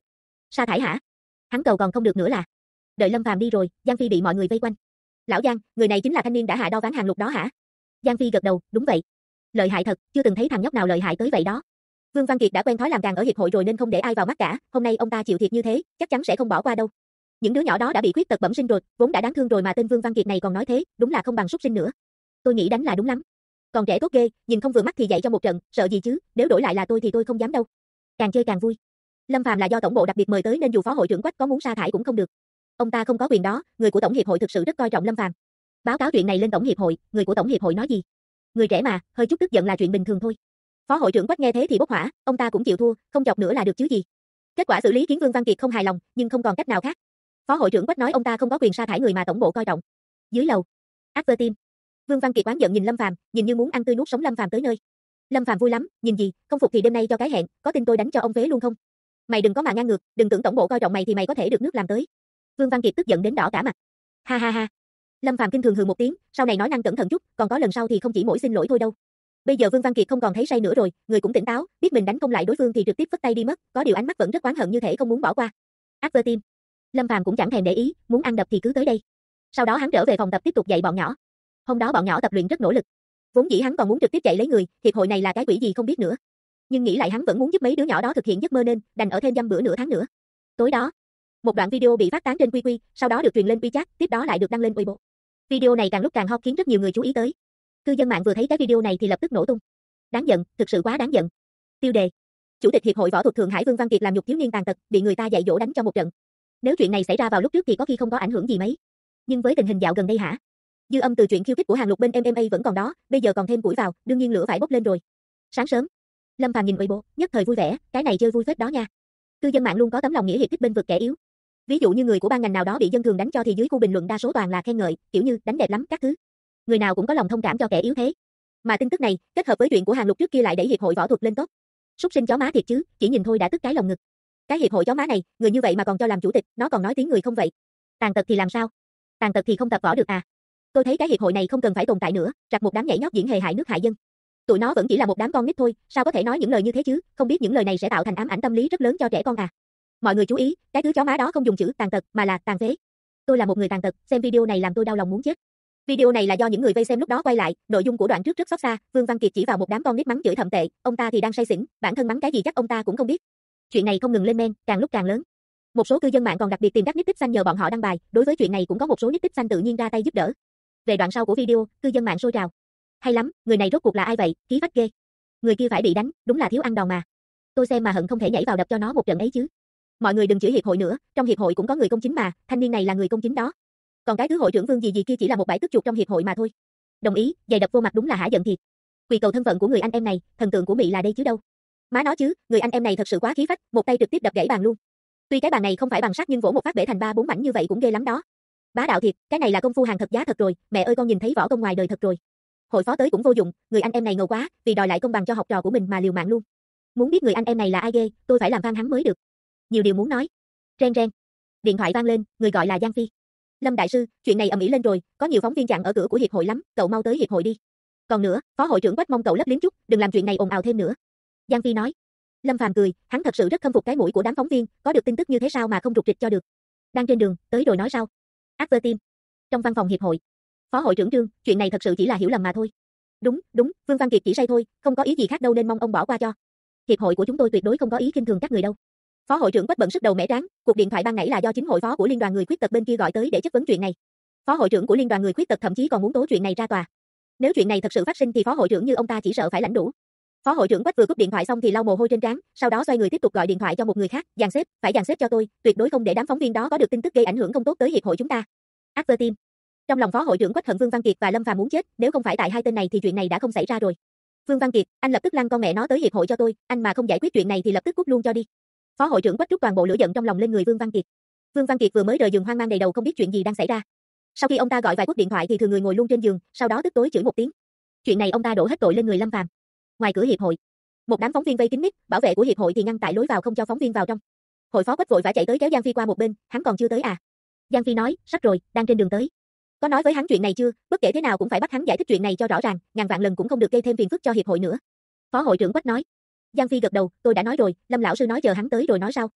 Sa thải hả? Hắn cầu còn không được nữa là. Đợi Lâm Phàm đi rồi, Giang Phi bị mọi người vây quanh. Lão Giang, người này chính là thanh niên đã hạ đo ván hàng lục đó hả? Giang Phi gật đầu, đúng vậy. Lợi hại thật, chưa từng thấy thằng nhóc nào lợi hại tới vậy đó. Vương Văn Kiệt đã quen thói làm càng ở hiệp hội rồi nên không để ai vào mắt cả, hôm nay ông ta chịu thiệt như thế, chắc chắn sẽ không bỏ qua đâu. Những đứa nhỏ đó đã bị khuyết tật bẩm sinh rồi, vốn đã đáng thương rồi mà tên Vương Văn Kiệt này còn nói thế, đúng là không bằng súc sinh nữa. Tôi nghĩ đánh là đúng lắm. Còn trẻ tốt ghê, nhìn không vừa mắt thì dạy cho một trận, sợ gì chứ, nếu đổi lại là tôi thì tôi không dám đâu. Càng chơi càng vui. Lâm Phàm là do tổng bộ đặc biệt mời tới nên dù phó hội trưởng Quách có muốn sa thải cũng không được. Ông ta không có quyền đó, người của tổng hiệp hội thực sự rất coi trọng Lâm Phàm. Báo cáo chuyện này lên tổng hiệp hội, người của tổng hiệp hội nói gì? Người trẻ mà, hơi chút tức giận là chuyện bình thường thôi. Phó hội trưởng Quách nghe thế thì bốc hỏa, ông ta cũng chịu thua, không chọc nữa là được chứ gì. Kết quả xử lý khiến Vương Văn Kiệt không hài lòng, nhưng không còn cách nào khác. Phó hội trưởng Quách nói ông ta không có quyền sa thải người mà tổng bộ coi trọng. Dưới lầu, After Team. Vương Văn Kiệt oán giận nhìn Lâm Phàm, nhìn như muốn ăn tươi nuốt sống Lâm Phàm tới nơi. Lâm Phàm vui lắm, nhìn gì, không phục thì đêm nay cho cái hẹn, có tin tôi đánh cho ông phế luôn không? Mày đừng có mà ngang ngược, đừng tưởng tổng bộ coi trọng mày thì mày có thể được nước làm tới. Vương Văn Kiệt tức giận đến đỏ cả mặt. Ha ha ha. Lâm Phàm kinh thường hừ một tiếng, sau này nói năng cẩn thận chút, còn có lần sau thì không chỉ mỗi xin lỗi thôi đâu. Bây giờ Vương Văn Kiệt không còn thấy say nữa rồi, người cũng tỉnh táo, biết mình đánh không lại đối phương thì trực tiếp phất tay đi mất, có điều ánh mắt vẫn rất oán hận như thể không muốn bỏ qua. After Team. Lâm Phàm cũng chẳng thèm để ý, muốn ăn đập thì cứ tới đây. Sau đó hắn trở về phòng tập tiếp tục dạy bọn nhỏ. Hôm đó bọn nhỏ tập luyện rất nỗ lực. Vốn dĩ hắn còn muốn trực tiếp chạy lấy người, hiệp hội này là cái quỷ gì không biết nữa. Nhưng nghĩ lại hắn vẫn muốn giúp mấy đứa nhỏ đó thực hiện giấc mơ nên đành ở thêm dăm bữa nửa tháng nữa. Tối đó, một đoạn video bị phát tán trên QQ, sau đó được truyền lên WeChat, tiếp đó lại được đăng lên Weibo. Video này càng lúc càng hot khiến rất nhiều người chú ý tới. Cư dân mạng vừa thấy cái video này thì lập tức nổ tung. Đáng giận, thực sự quá đáng giận. Tiêu đề: Chủ tịch Hiệp hội Võ thuật Thượng Hải Vương Văn Kiệt làm nhục thiếu niên tàn tật, bị người ta dạy dỗ đánh cho một trận. Nếu chuyện này xảy ra vào lúc trước thì có khi không có ảnh hưởng gì mấy. Nhưng với tình hình dạo gần đây hả? Dư âm từ chuyện khiêu khích của hàng lục bên MMA vẫn còn đó, bây giờ còn thêm củi vào, đương nhiên lửa phải bốc lên rồi. Sáng sớm, Lâm Phàm nhìn Weibo, nhất thời vui vẻ, cái này chơi vui phết đó nha. Cư dân mạng luôn có tấm lòng nghĩa hiệp thích bên vực kẻ yếu. Ví dụ như người của ban ngành nào đó bị dân thường đánh cho thì dưới khu bình luận đa số toàn là khen ngợi, kiểu như đánh đẹp lắm các thứ. Người nào cũng có lòng thông cảm cho kẻ yếu thế. Mà tin tức này, kết hợp với chuyện của hàng lục trước kia lại đẩy hiệp hội võ thuật lên top. Súc sinh chó má thiệt chứ, chỉ nhìn thôi đã tức cái lồng ngực. Cái hiệp hội chó má này, người như vậy mà còn cho làm chủ tịch, nó còn nói tiếng người không vậy. Tàn tật thì làm sao? Tàn tật thì không tập võ được à? Tôi thấy cái hiệp hội này không cần phải tồn tại nữa, rặt một đám nhảy nhót diễn hề hại nước hại dân. Tụi nó vẫn chỉ là một đám con nít thôi, sao có thể nói những lời như thế chứ, không biết những lời này sẽ tạo thành ám ảnh tâm lý rất lớn cho trẻ con à. Mọi người chú ý, cái thứ chó má đó không dùng chữ tàn tật mà là tàn phế. Tôi là một người tàn tật, xem video này làm tôi đau lòng muốn chết. Video này là do những người vây xem lúc đó quay lại, nội dung của đoạn trước rất xót xa, Vương Văn Kiệt chỉ vào một đám con nít mắng chửi thậm tệ, ông ta thì đang say xỉn, bản thân mắng cái gì chắc ông ta cũng không biết. Chuyện này không ngừng lên men, càng lúc càng lớn. Một số cư dân mạng còn đặc biệt tìm các nick tích xanh nhờ bọn họ đăng bài, đối với chuyện này cũng có một số nick tích xanh tự nhiên ra tay giúp đỡ. Về đoạn sau của video, cư dân mạng sôi trào. Hay lắm, người này rốt cuộc là ai vậy, khí phách ghê. Người kia phải bị đánh, đúng là thiếu ăn đòn mà. Tôi xem mà hận không thể nhảy vào đập cho nó một trận ấy chứ. Mọi người đừng chửi hiệp hội nữa, trong hiệp hội cũng có người công chính mà, thanh niên này là người công chính đó. Còn cái thứ hội trưởng Vương gì gì kia chỉ là một bãi tức chuột trong hiệp hội mà thôi. Đồng ý, giày đập vô mặt đúng là hả giận thiệt. Quỳ cầu thân phận của người anh em này, thần tượng của Mỹ là đây chứ đâu. Má nói chứ, người anh em này thật sự quá khí phách, một tay trực tiếp đập gãy bàn luôn. Tuy cái bàn này không phải bằng sắt nhưng vỗ một phát bể thành 3-4 mảnh như vậy cũng ghê lắm đó. Bá đạo thiệt, cái này là công phu hàng thật giá thật rồi, mẹ ơi con nhìn thấy võ công ngoài đời thật rồi. Hội phó tới cũng vô dụng, người anh em này ngầu quá, vì đòi lại công bằng cho học trò của mình mà liều mạng luôn. Muốn biết người anh em này là ai ghê, tôi phải làm fan hắn mới được. Nhiều điều muốn nói. Ren ren. Điện thoại vang lên, người gọi là Giang Phi. Lâm đại sư, chuyện này ầm ĩ lên rồi, có nhiều phóng viên chặn ở cửa của hiệp hội lắm, cậu mau tới hiệp hội đi. Còn nữa, phó hội trưởng Quách mong cậu lấp liếm chút, đừng làm chuyện này ồn ào thêm nữa. Giang Phi nói. Lâm Phàm cười, hắn thật sự rất khâm phục cái mũi của đám phóng viên, có được tin tức như thế sao mà không rụt rịch cho được. Đang trên đường, tới rồi nói sau. After Team. Trong văn phòng hiệp hội. Phó hội trưởng Trương, chuyện này thật sự chỉ là hiểu lầm mà thôi. Đúng, Vương Văn Kiệt chỉ say thôi, không có ý gì khác đâu nên mong ông bỏ qua cho. Hiệp hội của chúng tôi tuyệt đối không có ý khinh thường các người đâu. Phó hội trưởng Quách bận sức đầu mẻ trán, cuộc điện thoại ban nãy là do chính hội phó của liên đoàn người khuyết tật bên kia gọi tới để chất vấn chuyện này. Phó hội trưởng của liên đoàn người khuyết tật thậm chí còn muốn tố chuyện này ra tòa. Nếu chuyện này thật sự phát sinh thì phó hội trưởng như ông ta chỉ sợ phải lãnh đủ. Phó hội trưởng Quách vừa cúp điện thoại xong thì lau mồ hôi trên trán, sau đó xoay người tiếp tục gọi điện thoại cho một người khác, dàn xếp, phải dàn xếp cho tôi, tuyệt đối không để đám phóng viên đó có được tin tức gây ảnh hưởng không tốt tới hiệp hội chúng ta. After Team. Trong lòng phó hội trưởng Quách hận Vương Văn Kiệt và Lâm Phàm muốn chết, nếu không phải tại hai tên này thì chuyện này đã không xảy ra rồi. Vương Văn Kiệt, anh lập tức lăn con mẹ nó tới hiệp hội cho tôi, anh mà không giải quyết chuyện này thì lập tức cút luôn cho đi. Phó hội trưởng Quách trút toàn bộ lửa giận trong lòng lên người Vương Văn Kiệt. Vương Văn Kiệt vừa mới rời giường hoang mang đầy đầu không biết chuyện gì đang xảy ra. Sau khi ông ta gọi vài cuộc điện thoại thì thường người ngồi luôn trên giường, sau đó tức tối chửi một tiếng. Chuyện này ông ta đổ hết tội lên người Lâm Phàm. Ngoài cửa hiệp hội, một đám phóng viên vây kín mít, bảo vệ của hiệp hội thì ngăn tại lối vào không cho phóng viên vào trong. Hội phó Quách vội vã chạy tới kéo Giang Phi qua một bên, hắn còn chưa tới à? Giang Phi nói, sắp rồi, đang trên đường tới. Có nói với hắn chuyện này chưa, bất kể thế nào cũng phải bắt hắn giải thích chuyện này cho rõ ràng, ngàn vạn lần cũng không được gây thêm phiền phức cho hiệp hội nữa. Phó hội trưởng Quách nói. Giang Phi gật đầu, tôi đã nói rồi, Lâm lão sư nói chờ hắn tới rồi nói sau.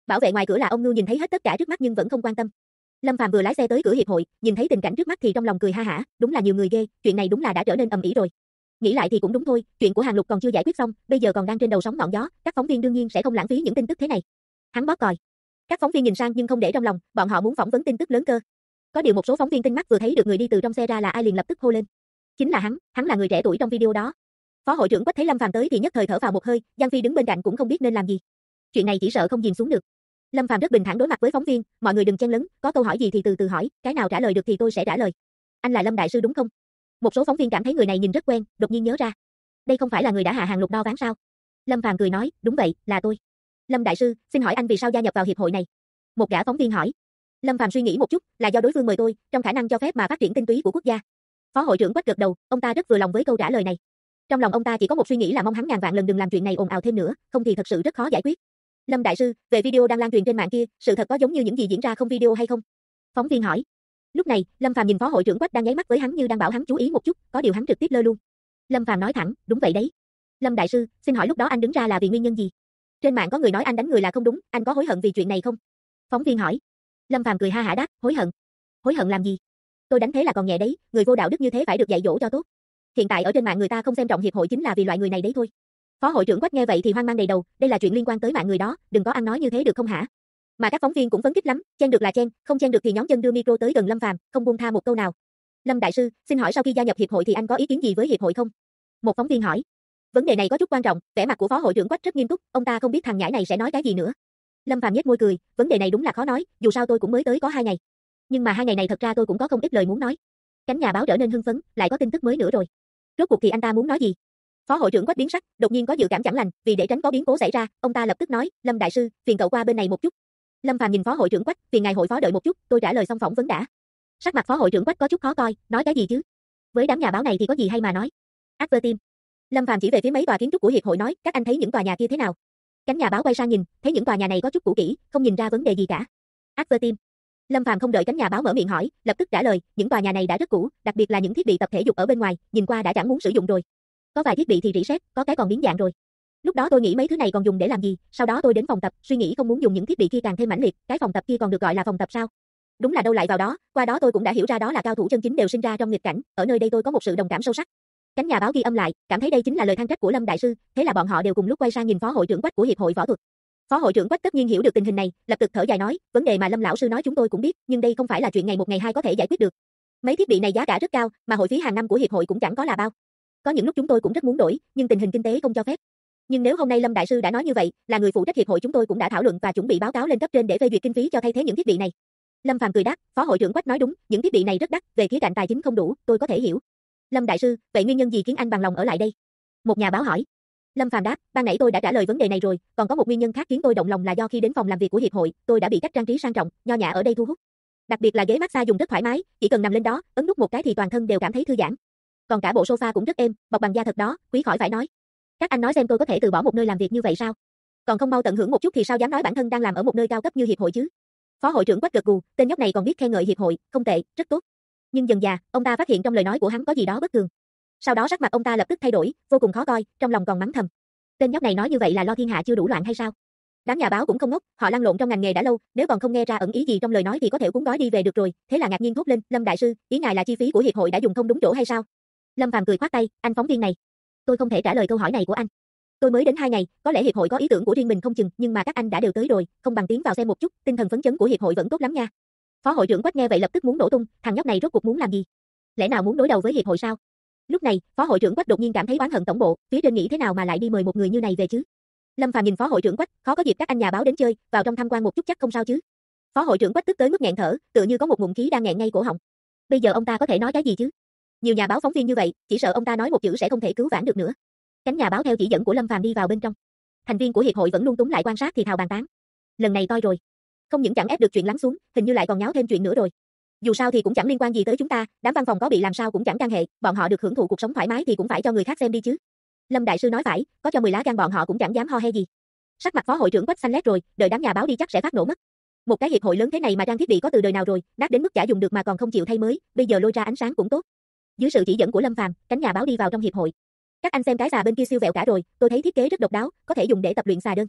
Bảo vệ ngoài cửa là ông Ngưu nhìn thấy hết tất cả trước mắt nhưng vẫn không quan tâm. Lâm Phàm vừa lái xe tới cửa hiệp hội, nhìn thấy tình cảnh trước mắt thì trong lòng cười ha hả, đúng là nhiều người ghê, chuyện này đúng là đã trở nên ầm ĩ rồi. Nghĩ lại thì cũng đúng thôi, chuyện của Hàng Lục còn chưa giải quyết xong, bây giờ còn đang trên đầu sóng ngọn gió, các phóng viên đương nhiên sẽ không lãng phí những tin tức thế này. Hắn bóp còi. Các phóng viên nhìn sang nhưng không để trong lòng, bọn họ muốn phỏng vấn tin tức lớn cơ. Có điều một số phóng viên tinh mắt vừa thấy được người đi từ trong xe ra là ai liền lập tức hô lên. Chính là hắn là người trẻ tuổi trong video đó. Phó hội trưởng Quách thấy Lâm Phàm tới thì nhất thời thở phào một hơi, Giang Phi đứng bên cạnh cũng không biết nên làm gì. Chuyện này chỉ sợ không dìm xuống được. Lâm Phàm rất bình thản đối mặt với phóng viên, mọi người đừng chen lấn, có câu hỏi gì thì từ từ hỏi, cái nào trả lời được thì tôi sẽ trả lời. Anh là Lâm đại sư đúng không? Một số phóng viên cảm thấy người này nhìn rất quen, đột nhiên nhớ ra. Đây không phải là người đã hạ Hàng Lục đo ván sao? Lâm Phàm cười nói, đúng vậy, là tôi. Lâm đại sư, xin hỏi anh vì sao gia nhập vào hiệp hội này? Một gã phóng viên hỏi. Lâm Phàm suy nghĩ một chút, là do đối phương mời tôi, trong khả năng cho phép mà phát triển tinh túy của quốc gia. Phó hội trưởng Quách gật đầu, ông ta rất vừa lòng với câu trả lời này. Trong lòng ông ta chỉ có một suy nghĩ là mong hắn ngàn vạn lần đừng làm chuyện này ồn ào thêm nữa, không thì thật sự rất khó giải quyết. Lâm đại sư, về video đang lan truyền trên mạng kia, sự thật có giống như những gì diễn ra không video hay không? Phóng viên hỏi. Lúc này, Lâm Phàm nhìn phó hội trưởng Quách đang nháy mắt với hắn như đang bảo hắn chú ý một chút, có điều hắn trực tiếp lơ luôn. Lâm Phàm nói thẳng, đúng vậy đấy. Lâm đại sư, xin hỏi lúc đó anh đứng ra là vì nguyên nhân gì? Trên mạng có người nói anh đánh người là không đúng, anh có hối hận vì chuyện này không? Phóng viên hỏi. Lâm Phàm cười ha hả đáp, hối hận. Hối hận làm gì? Tôi đánh thế là còn nhẹ đấy, người vô đạo đức như thế phải được dạy dỗ cho tốt. Hiện tại ở trên mạng người ta không xem trọng hiệp hội chính là vì loại người này đấy thôi. Phó hội trưởng Quách nghe vậy thì hoang mang đầy đầu, đây là chuyện liên quan tới mạng người đó, đừng có ăn nói như thế được không hả? Mà các phóng viên cũng phấn khích lắm, chen được là chen, không chen được thì nhóm chân đưa micro tới gần Lâm Phàm, không buông tha một câu nào. Lâm đại sư, xin hỏi sau khi gia nhập hiệp hội thì anh có ý kiến gì với hiệp hội không? Một phóng viên hỏi. Vấn đề này có chút quan trọng, vẻ mặt của phó hội trưởng Quách rất nghiêm túc, ông ta không biết thằng nhãi này sẽ nói cái gì nữa. Lâm Phàm nhếch môi cười, vấn đề này đúng là khó nói, dù sao tôi cũng mới tới có 2 ngày. Nhưng mà 2 ngày này thật ra tôi cũng có không ít lời muốn nói. Cánh nhà báo trở nên hưng phấn, lại có tin tức mới nữa rồi. Rốt cuộc thì anh ta muốn nói gì? Phó hội trưởng Quách biến sắc, đột nhiên có dự cảm chẳng lành, vì để tránh có biến cố xảy ra, ông ta lập tức nói, Lâm đại sư, phiền cậu qua bên này một chút. Lâm Phàm nhìn phó hội trưởng Quách, phiền ngài hội phó đợi một chút, tôi trả lời xong phỏng vấn đã. Sắc mặt phó hội trưởng Quách có chút khó coi, nói cái gì chứ? Với đám nhà báo này thì có gì hay mà nói? Advertim. Lâm Phàm chỉ về phía mấy tòa kiến trúc của hiệp hội nói, các anh thấy những tòa nhà kia thế nào? Cánh nhà báo quay sang nhìn, thấy những tòa nhà này có chút cũ kỹ, không nhìn ra vấn đề gì cả. Advertim. Lâm Phàm không đợi cánh nhà báo mở miệng hỏi, lập tức trả lời, những tòa nhà này đã rất cũ, đặc biệt là những thiết bị tập thể dục ở bên ngoài, nhìn qua đã chẳng muốn sử dụng rồi. Có vài thiết bị thì rỉ sét, có cái còn biến dạng rồi. Lúc đó tôi nghĩ mấy thứ này còn dùng để làm gì, sau đó tôi đến phòng tập, suy nghĩ không muốn dùng những thiết bị kia càng thêm mãnh liệt, cái phòng tập kia còn được gọi là phòng tập sao? Đúng là đâu lại vào đó, qua đó tôi cũng đã hiểu ra đó là cao thủ chân chính đều sinh ra trong nghịch cảnh, ở nơi đây tôi có một sự đồng cảm sâu sắc. Cánh nhà báo ghi âm lại, cảm thấy đây chính là lời than trách của Lâm đại sư, thế là bọn họ đều cùng lúc quay sang nhìn phó hội trưởng Quách của hiệp hội võ thuật. Phó hội trưởng Quách tất nhiên hiểu được tình hình này, lập tức thở dài nói, vấn đề mà Lâm lão sư nói chúng tôi cũng biết, nhưng đây không phải là chuyện ngày một ngày hai có thể giải quyết được. Mấy thiết bị này giá cả rất cao, mà hội phí hàng năm của hiệp hội cũng chẳng có là bao. Có những lúc chúng tôi cũng rất muốn đổi, nhưng tình hình kinh tế không cho phép. Nhưng nếu hôm nay Lâm đại sư đã nói như vậy, là người phụ trách hiệp hội chúng tôi cũng đã thảo luận và chuẩn bị báo cáo lên cấp trên để phê duyệt kinh phí cho thay thế những thiết bị này. Lâm Phàm cười đáp, phó hội trưởng Quách nói đúng, những thiết bị này rất đắt, về khía cạnh tài chính không đủ, tôi có thể hiểu. Lâm đại sư, vậy nguyên nhân gì khiến anh bằng lòng ở lại đây? Một nhà báo hỏi. Lâm Phàm đáp, ban nãy tôi đã trả lời vấn đề này rồi, còn có một nguyên nhân khác khiến tôi động lòng là do khi đến phòng làm việc của hiệp hội, tôi đã bị cách trang trí sang trọng, nho nhã ở đây thu hút. Đặc biệt là ghế massage dùng rất thoải mái, chỉ cần nằm lên đó, ấn nút một cái thì toàn thân đều cảm thấy thư giãn. Còn cả bộ sofa cũng rất êm, bọc bằng da thật đó, quý khỏi phải nói. Các anh nói xem tôi có thể từ bỏ một nơi làm việc như vậy sao? Còn không mau tận hưởng một chút thì sao dám nói bản thân đang làm ở một nơi cao cấp như hiệp hội chứ? Phó hội trưởng Quách gật gù, tên nhóc này còn biết khen ngợi hiệp hội, không tệ, rất tốt. Nhưng dần dà, ông ta phát hiện trong lời nói của hắn có gì đó bất thường. Sau đó sắc mặt ông ta lập tức thay đổi, vô cùng khó coi, trong lòng còn mắng thầm. Tên nhóc này nói như vậy là lo thiên hạ chưa đủ loạn hay sao? Đám nhà báo cũng không ngốc, họ lăn lộn trong ngành nghề đã lâu, nếu còn không nghe ra ẩn ý gì trong lời nói thì có thể cuốn gói đi về được rồi, thế là ngạc nhiên thốt lên, Lâm đại sư, ý ngài là chi phí của hiệp hội đã dùng không đúng chỗ hay sao? Lâm Phàm cười khoát tay, anh phóng viên này, tôi không thể trả lời câu hỏi này của anh. Tôi mới đến 2 ngày, có lẽ hiệp hội có ý tưởng của riêng mình không chừng, nhưng mà các anh đã đều tới rồi, không bằng tiến vào xem một chút, tinh thần phấn chấn của hiệp hội vẫn tốt lắm nha. Phó hội trưởng Quách nghe vậy lập tức muốn nổ tung, thằng nhóc này rốt cuộc muốn làm gì? Lẽ nào muốn đối đầu với hiệp hội sao? Lúc này, phó hội trưởng Quách đột nhiên cảm thấy oán hận tổng bộ, phía trên nghĩ thế nào mà lại đi mời một người như này về chứ? Lâm Phàm nhìn phó hội trưởng Quách, khó có dịp các anh nhà báo đến chơi, vào trong tham quan một chút chắc không sao chứ? Phó hội trưởng Quách tức tới mức nghẹn thở, tựa như có một ngụm khí đang nghẹn ngay cổ họng. Bây giờ ông ta có thể nói cái gì chứ? Nhiều nhà báo phóng viên như vậy, chỉ sợ ông ta nói một chữ sẽ không thể cứu vãn được nữa. Cánh nhà báo theo chỉ dẫn của Lâm Phàm đi vào bên trong. Thành viên của hiệp hội vẫn luôn túng lại quan sát thì thào bàn tán. Lần này toi rồi, không những chẳng ép được chuyện lắng xuống, hình như lại còn nháo thêm chuyện nữa rồi. Dù sao thì cũng chẳng liên quan gì tới chúng ta, đám văn phòng có bị làm sao cũng chẳng can hệ, bọn họ được hưởng thụ cuộc sống thoải mái thì cũng phải cho người khác xem đi chứ. Lâm đại sư nói phải, có cho 10 lá gan bọn họ cũng chẳng dám ho he gì. Sắc mặt phó hội trưởng Quách xanh lét rồi, đợi đám nhà báo đi chắc sẽ phát nổ mất. Một cái hiệp hội lớn thế này mà trang thiết bị có từ đời nào rồi, nát đến mức chả dùng được mà còn không chịu thay mới, bây giờ lôi ra ánh sáng cũng tốt. Dưới sự chỉ dẫn của Lâm Phàm, cánh nhà báo đi vào trong hiệp hội. Các anh xem cái xà bên kia siêu vẹo cả rồi, tôi thấy thiết kế rất độc đáo, có thể dùng để tập luyện xà đơn.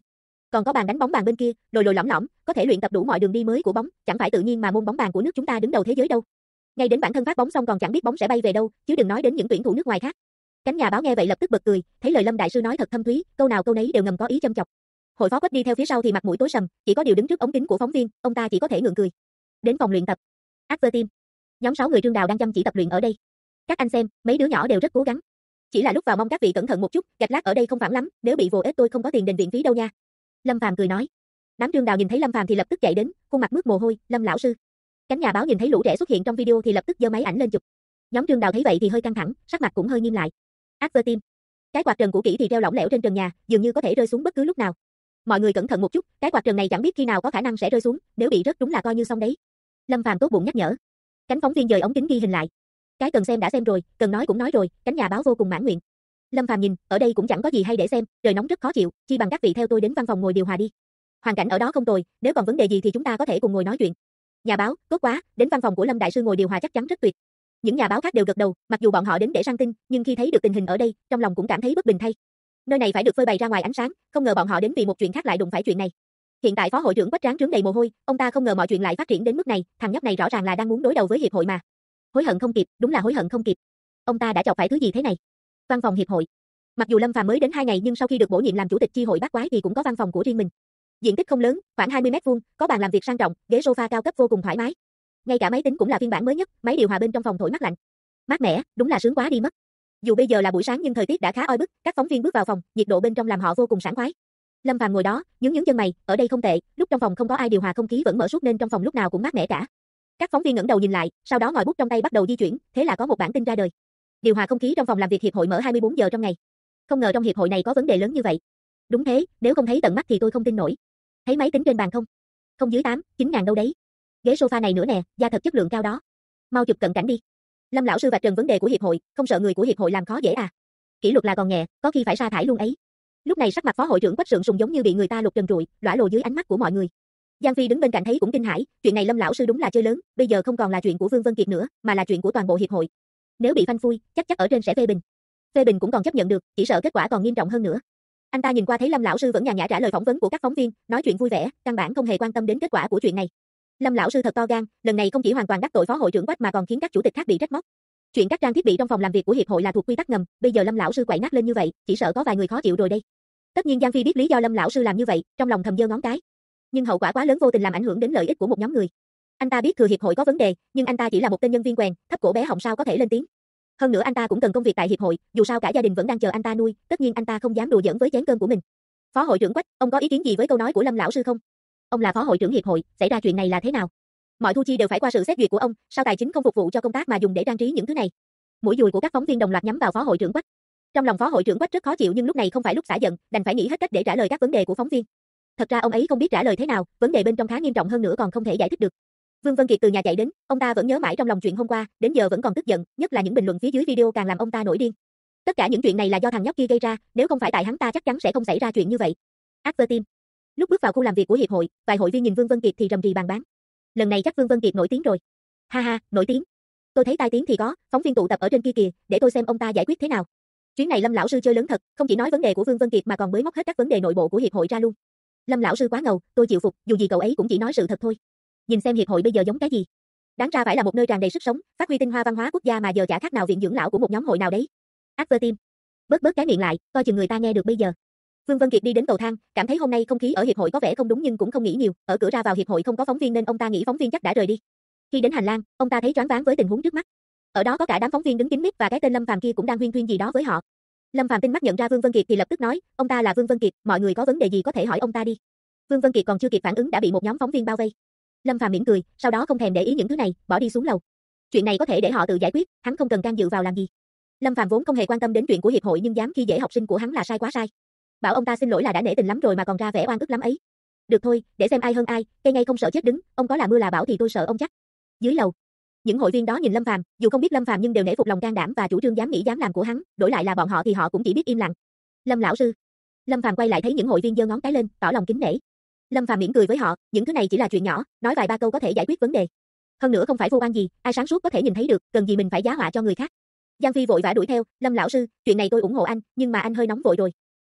Còn có bàn đánh bóng bàn bên kia, lồi lồi lõm lõm, có thể luyện tập đủ mọi đường đi mới của bóng, chẳng phải tự nhiên mà môn bóng bàn của nước chúng ta đứng đầu thế giới đâu. Ngay đến bản thân phát bóng xong còn chẳng biết bóng sẽ bay về đâu, chứ đừng nói đến những tuyển thủ nước ngoài khác. Cánh nhà báo nghe vậy lập tức bật cười, thấy lời Lâm đại sư nói thật thâm thúy, câu nào câu nấy đều ngầm có ý châm chọc. Hội phó Quách đi theo phía sau thì mặt mũi tối sầm, chỉ có điều đứng trước ống kính của phóng viên, ông ta chỉ có thể ngượng cười. Đến phòng luyện tập. Adver Team. Nhóm 6 người Trương Đào đang chăm chỉ tập luyện ở đây. Các anh xem, mấy đứa nhỏ đều rất cố gắng. Chỉ là lúc vào mong các vị cẩn thận một chút, gạch lát ở đây không phẳng lắm, nếu bị vồ ếch tôi không có tiền đền viện phí đâu nha. Lâm Phàm cười nói. Đám Trương Đào nhìn thấy Lâm Phàm thì lập tức chạy đến, khuôn mặt mướt mồ hôi, Lâm lão sư. Cánh nhà báo nhìn thấy lũ trẻ xuất hiện trong video thì lập tức giơ máy ảnh lên chụp. Nhóm Trương Đào thấy vậy thì hơi căng thẳng, sắc mặt cũng hơi nghiêm lại. Adver Team. Cái quạt trần cũ kỹ thì treo lỏng lẻo trên trần nhà, dường như có thể rơi xuống bất cứ lúc nào. Mọi người cẩn thận một chút, cái quạt trần này chẳng biết khi nào có khả năng sẽ rơi xuống, nếu bị rớt đúng là coi như xong đấy. Lâm Phàm tốt bụng nhắc nhở. Cánh phóng viên dời ống kính ghi hình lại. Cái cần xem đã xem rồi, cần nói cũng nói rồi, cánh nhà báo vô cùng mãn nguyện. Lâm Phàm nhìn, ở đây cũng chẳng có gì hay để xem, trời nóng rất khó chịu, chi bằng các vị theo tôi đến văn phòng ngồi điều hòa đi. Hoàn cảnh ở đó không tồi, nếu còn vấn đề gì thì chúng ta có thể cùng ngồi nói chuyện. Nhà báo, tốt quá, đến văn phòng của Lâm đại sư ngồi điều hòa chắc chắn rất tuyệt. Những nhà báo khác đều gật đầu, mặc dù bọn họ đến để săn tin, nhưng khi thấy được tình hình ở đây, trong lòng cũng cảm thấy bất bình thay. Nơi này phải được phơi bày ra ngoài ánh sáng, không ngờ bọn họ đến vì một chuyện khác lại đụng phải chuyện này. Hiện tại phó hội trưởng Quách trán trướng đầy mồ hôi, ông ta không ngờ mọi chuyện lại phát triển đến mức này, thằng nhóc này rõ ràng là đang muốn đối đầu với hiệp hội mà. Hối hận không kịp, đúng là hối hận không kịp. Ông ta đã chọc phải thứ gì thế này? Văn phòng hiệp hội. Mặc dù Lâm Phàm mới đến 2 ngày nhưng sau khi được bổ nhiệm làm chủ tịch chi hội bát quái thì cũng có văn phòng của riêng mình. Diện tích không lớn, khoảng 20 m2, có bàn làm việc sang trọng, ghế sofa cao cấp vô cùng thoải mái. Ngay cả máy tính cũng là phiên bản mới nhất, máy điều hòa bên trong phòng thổi mát lạnh. Mát mẻ, đúng là sướng quá đi mất. Dù bây giờ là buổi sáng nhưng thời tiết đã khá oi bức, các phóng viên bước vào phòng, nhiệt độ bên trong làm họ vô cùng sảng khoái. Lâm Phàm ngồi đó, nhướng chân mày, ở đây không tệ, lúc trong phòng không có ai điều hòa không khí vẫn mở suốt nên trong phòng lúc nào cũng mát mẻ cả. Các phóng viên ngẩng đầu nhìn lại, sau đó ngòi bút trong tay bắt đầu di chuyển, thế là có một bản tin ra đời. Điều hòa không khí trong phòng làm việc hiệp hội mở 24 giờ trong ngày. Không ngờ trong hiệp hội này có vấn đề lớn như vậy. Đúng thế, nếu không thấy tận mắt thì tôi không tin nổi. Thấy máy tính trên bàn không? Không dưới 9 ngàn đâu đấy. Ghế sofa này nữa nè, da thật chất lượng cao đó. Mau chụp cận cảnh đi. Lâm lão sư vạch trần vấn đề của hiệp hội, không sợ người của hiệp hội làm khó dễ à? Kỷ luật là còn nhẹ, có khi phải sa thải luôn ấy. Lúc này sắc mặt phó hội trưởng Quách Sượng Sùng giống như bị người ta lột trần trụi, lõa lồ dưới ánh mắt của mọi người. Giang Phi đứng bên cạnh thấy cũng kinh hãi, chuyện này Lâm lão sư đúng là chơi lớn, bây giờ không còn là chuyện của Vương Vân Kiệt nữa, mà là chuyện của toàn bộ hiệp hội. Nếu bị phanh phui, chắc ở trên sẽ phê bình. Phê bình cũng còn chấp nhận được, chỉ sợ kết quả còn nghiêm trọng hơn nữa. Anh ta nhìn qua thấy Lâm lão sư vẫn nhàn nhã trả lời phỏng vấn của các phóng viên, nói chuyện vui vẻ, căn bản không hề quan tâm đến kết quả của chuyện này. Lâm lão sư thật to gan, lần này không chỉ hoàn toàn đắc tội phó hội trưởng Quách mà còn khiến các chủ tịch khác bị trách móc. Chuyện các trang thiết bị trong phòng làm việc của hiệp hội là thuộc quy tắc ngầm, bây giờ Lâm lão sư quậy nát lên như vậy, chỉ sợ có vài người khó chịu rồi đây. Tất nhiên Giang Phi biết lý do Lâm lão sư làm như vậy, trong lòng thầm giơ ngón cái. Nhưng hậu quả quá lớn vô tình làm ảnh hưởng đến lợi ích của một nhóm người. Anh ta biết thừa hiệp hội có vấn đề, nhưng anh ta chỉ là một tên nhân viên quèn, thấp cổ bé họng sao có thể lên tiếng. Hơn nữa anh ta cũng cần công việc tại hiệp hội, dù sao cả gia đình vẫn đang chờ anh ta nuôi, tất nhiên anh ta không dám đùa giỡn với chén cơm của mình. Phó hội trưởng Quách, ông có ý kiến gì với câu nói của Lâm lão sư không? Ông là phó hội trưởng hiệp hội, xảy ra chuyện này là thế nào? Mọi thu chi đều phải qua sự xét duyệt của ông, sao tài chính không phục vụ cho công tác mà dùng để trang trí những thứ này? Mũi dùi của các phóng viên đồng loạt nhắm vào phó hội trưởng Quách. Trong lòng phó hội trưởng Quách rất khó chịu nhưng lúc này không phải lúc xả giận, đành phải nghĩ hết cách để trả lời các vấn đề của phóng viên. Thật ra ông ấy không biết trả lời thế nào, vấn đề bên trong khá nghiêm trọng hơn nữa còn không thể giải thích được. Vương Vân Kiệt từ nhà chạy đến, ông ta vẫn nhớ mãi trong lòng chuyện hôm qua, đến giờ vẫn còn tức giận, nhất là những bình luận phía dưới video càng làm ông ta nổi điên. Tất cả những chuyện này là do thằng nhóc kia gây ra, nếu không phải tại hắn ta chắc chắn sẽ không xảy ra chuyện như vậy. Adver Team. Lúc bước vào khu làm việc của hiệp hội, vài hội viên nhìn Vương Vân Kiệt thì rầm rì bàn bán. Lần này chắc Vương Vân Kiệt nổi tiếng rồi. Ha ha, nổi tiếng. Tôi thấy tai tiếng thì có, phóng viên tụ tập ở trên kia kìa, để tôi xem ông ta giải quyết thế nào. Chuyến này Lâm lão sư chơi lớn thật, không chỉ nói vấn đề của Vương Vân Kiệt mà còn bới móc hết các vấn đề nội bộ của hiệp hội ra luôn. Lâm lão sư quá ngầu, tôi chịu phục, dù gì cậu ấy cũng chỉ nói sự thật thôi. Nhìn xem hiệp hội bây giờ giống cái gì. Đáng ra phải là một nơi tràn đầy sức sống, phát huy tinh hoa văn hóa quốc gia mà giờ chả khác nào viện dưỡng lão của một nhóm hội nào đấy. Adver Team. Bớt cái miệng lại, coi chừng người ta nghe được bây giờ. Vương Vân Kiệt đi đến cầu thang, cảm thấy hôm nay không khí ở hiệp hội có vẻ không đúng nhưng cũng không nghĩ nhiều, ở cửa ra vào hiệp hội không có phóng viên nên ông ta nghĩ phóng viên chắc đã rời đi. Khi đến hành lang, ông ta thấy choáng váng với tình huống trước mắt. Ở đó có cả đám phóng viên đứng kín mít và cái tên Lâm Phàm kia cũng đang huyên thuyên gì đó với họ. Lâm Phàm tinh mắt nhận ra Vương Vân Kiệt thì lập tức nói, ông ta là Vương Vân Kiệt, mọi người có vấn đề gì có thể hỏi ông ta đi. Vương Vân Kiệt còn chưa kịp phản ứng đã bị một nhóm phóng viên bao vây. Lâm Phàm mỉm cười, sau đó không thèm để ý những thứ này, bỏ đi xuống lầu. Chuyện này có thể để họ tự giải quyết, hắn không cần can dự vào làm gì. Lâm Phàm vốn không hề quan tâm đến chuyện của hiệp hội nhưng dám khi dễ học sinh của hắn là sai quá sai. Bảo ông ta xin lỗi là đã nể tình lắm rồi mà còn ra vẻ oan ức lắm ấy. Được thôi, để xem ai hơn ai, cây ngay không sợ chết đứng, ông có là mưa là bão thì tôi sợ ông chắc. Dưới lầu, những hội viên đó nhìn Lâm Phàm, dù không biết Lâm Phàm nhưng đều nể phục lòng can đảm và chủ trương dám nghĩ dám làm của hắn, đổi lại là bọn họ thì họ cũng chỉ biết im lặng. Lâm lão sư. Lâm Phàm quay lại thấy những hội viên giơ ngón cái lên, tỏ lòng kính nể. Lâm Phàm mỉm cười với họ, những thứ này chỉ là chuyện nhỏ, nói vài ba câu có thể giải quyết vấn đề. Hơn nữa không phải vô oan gì, ai sáng suốt có thể nhìn thấy được, cần gì mình phải giá họa cho người khác. Giang Phi vội vã đuổi theo, Lâm lão sư, chuyện này tôi ủng hộ anh, nhưng mà anh hơi nóng vội rồi.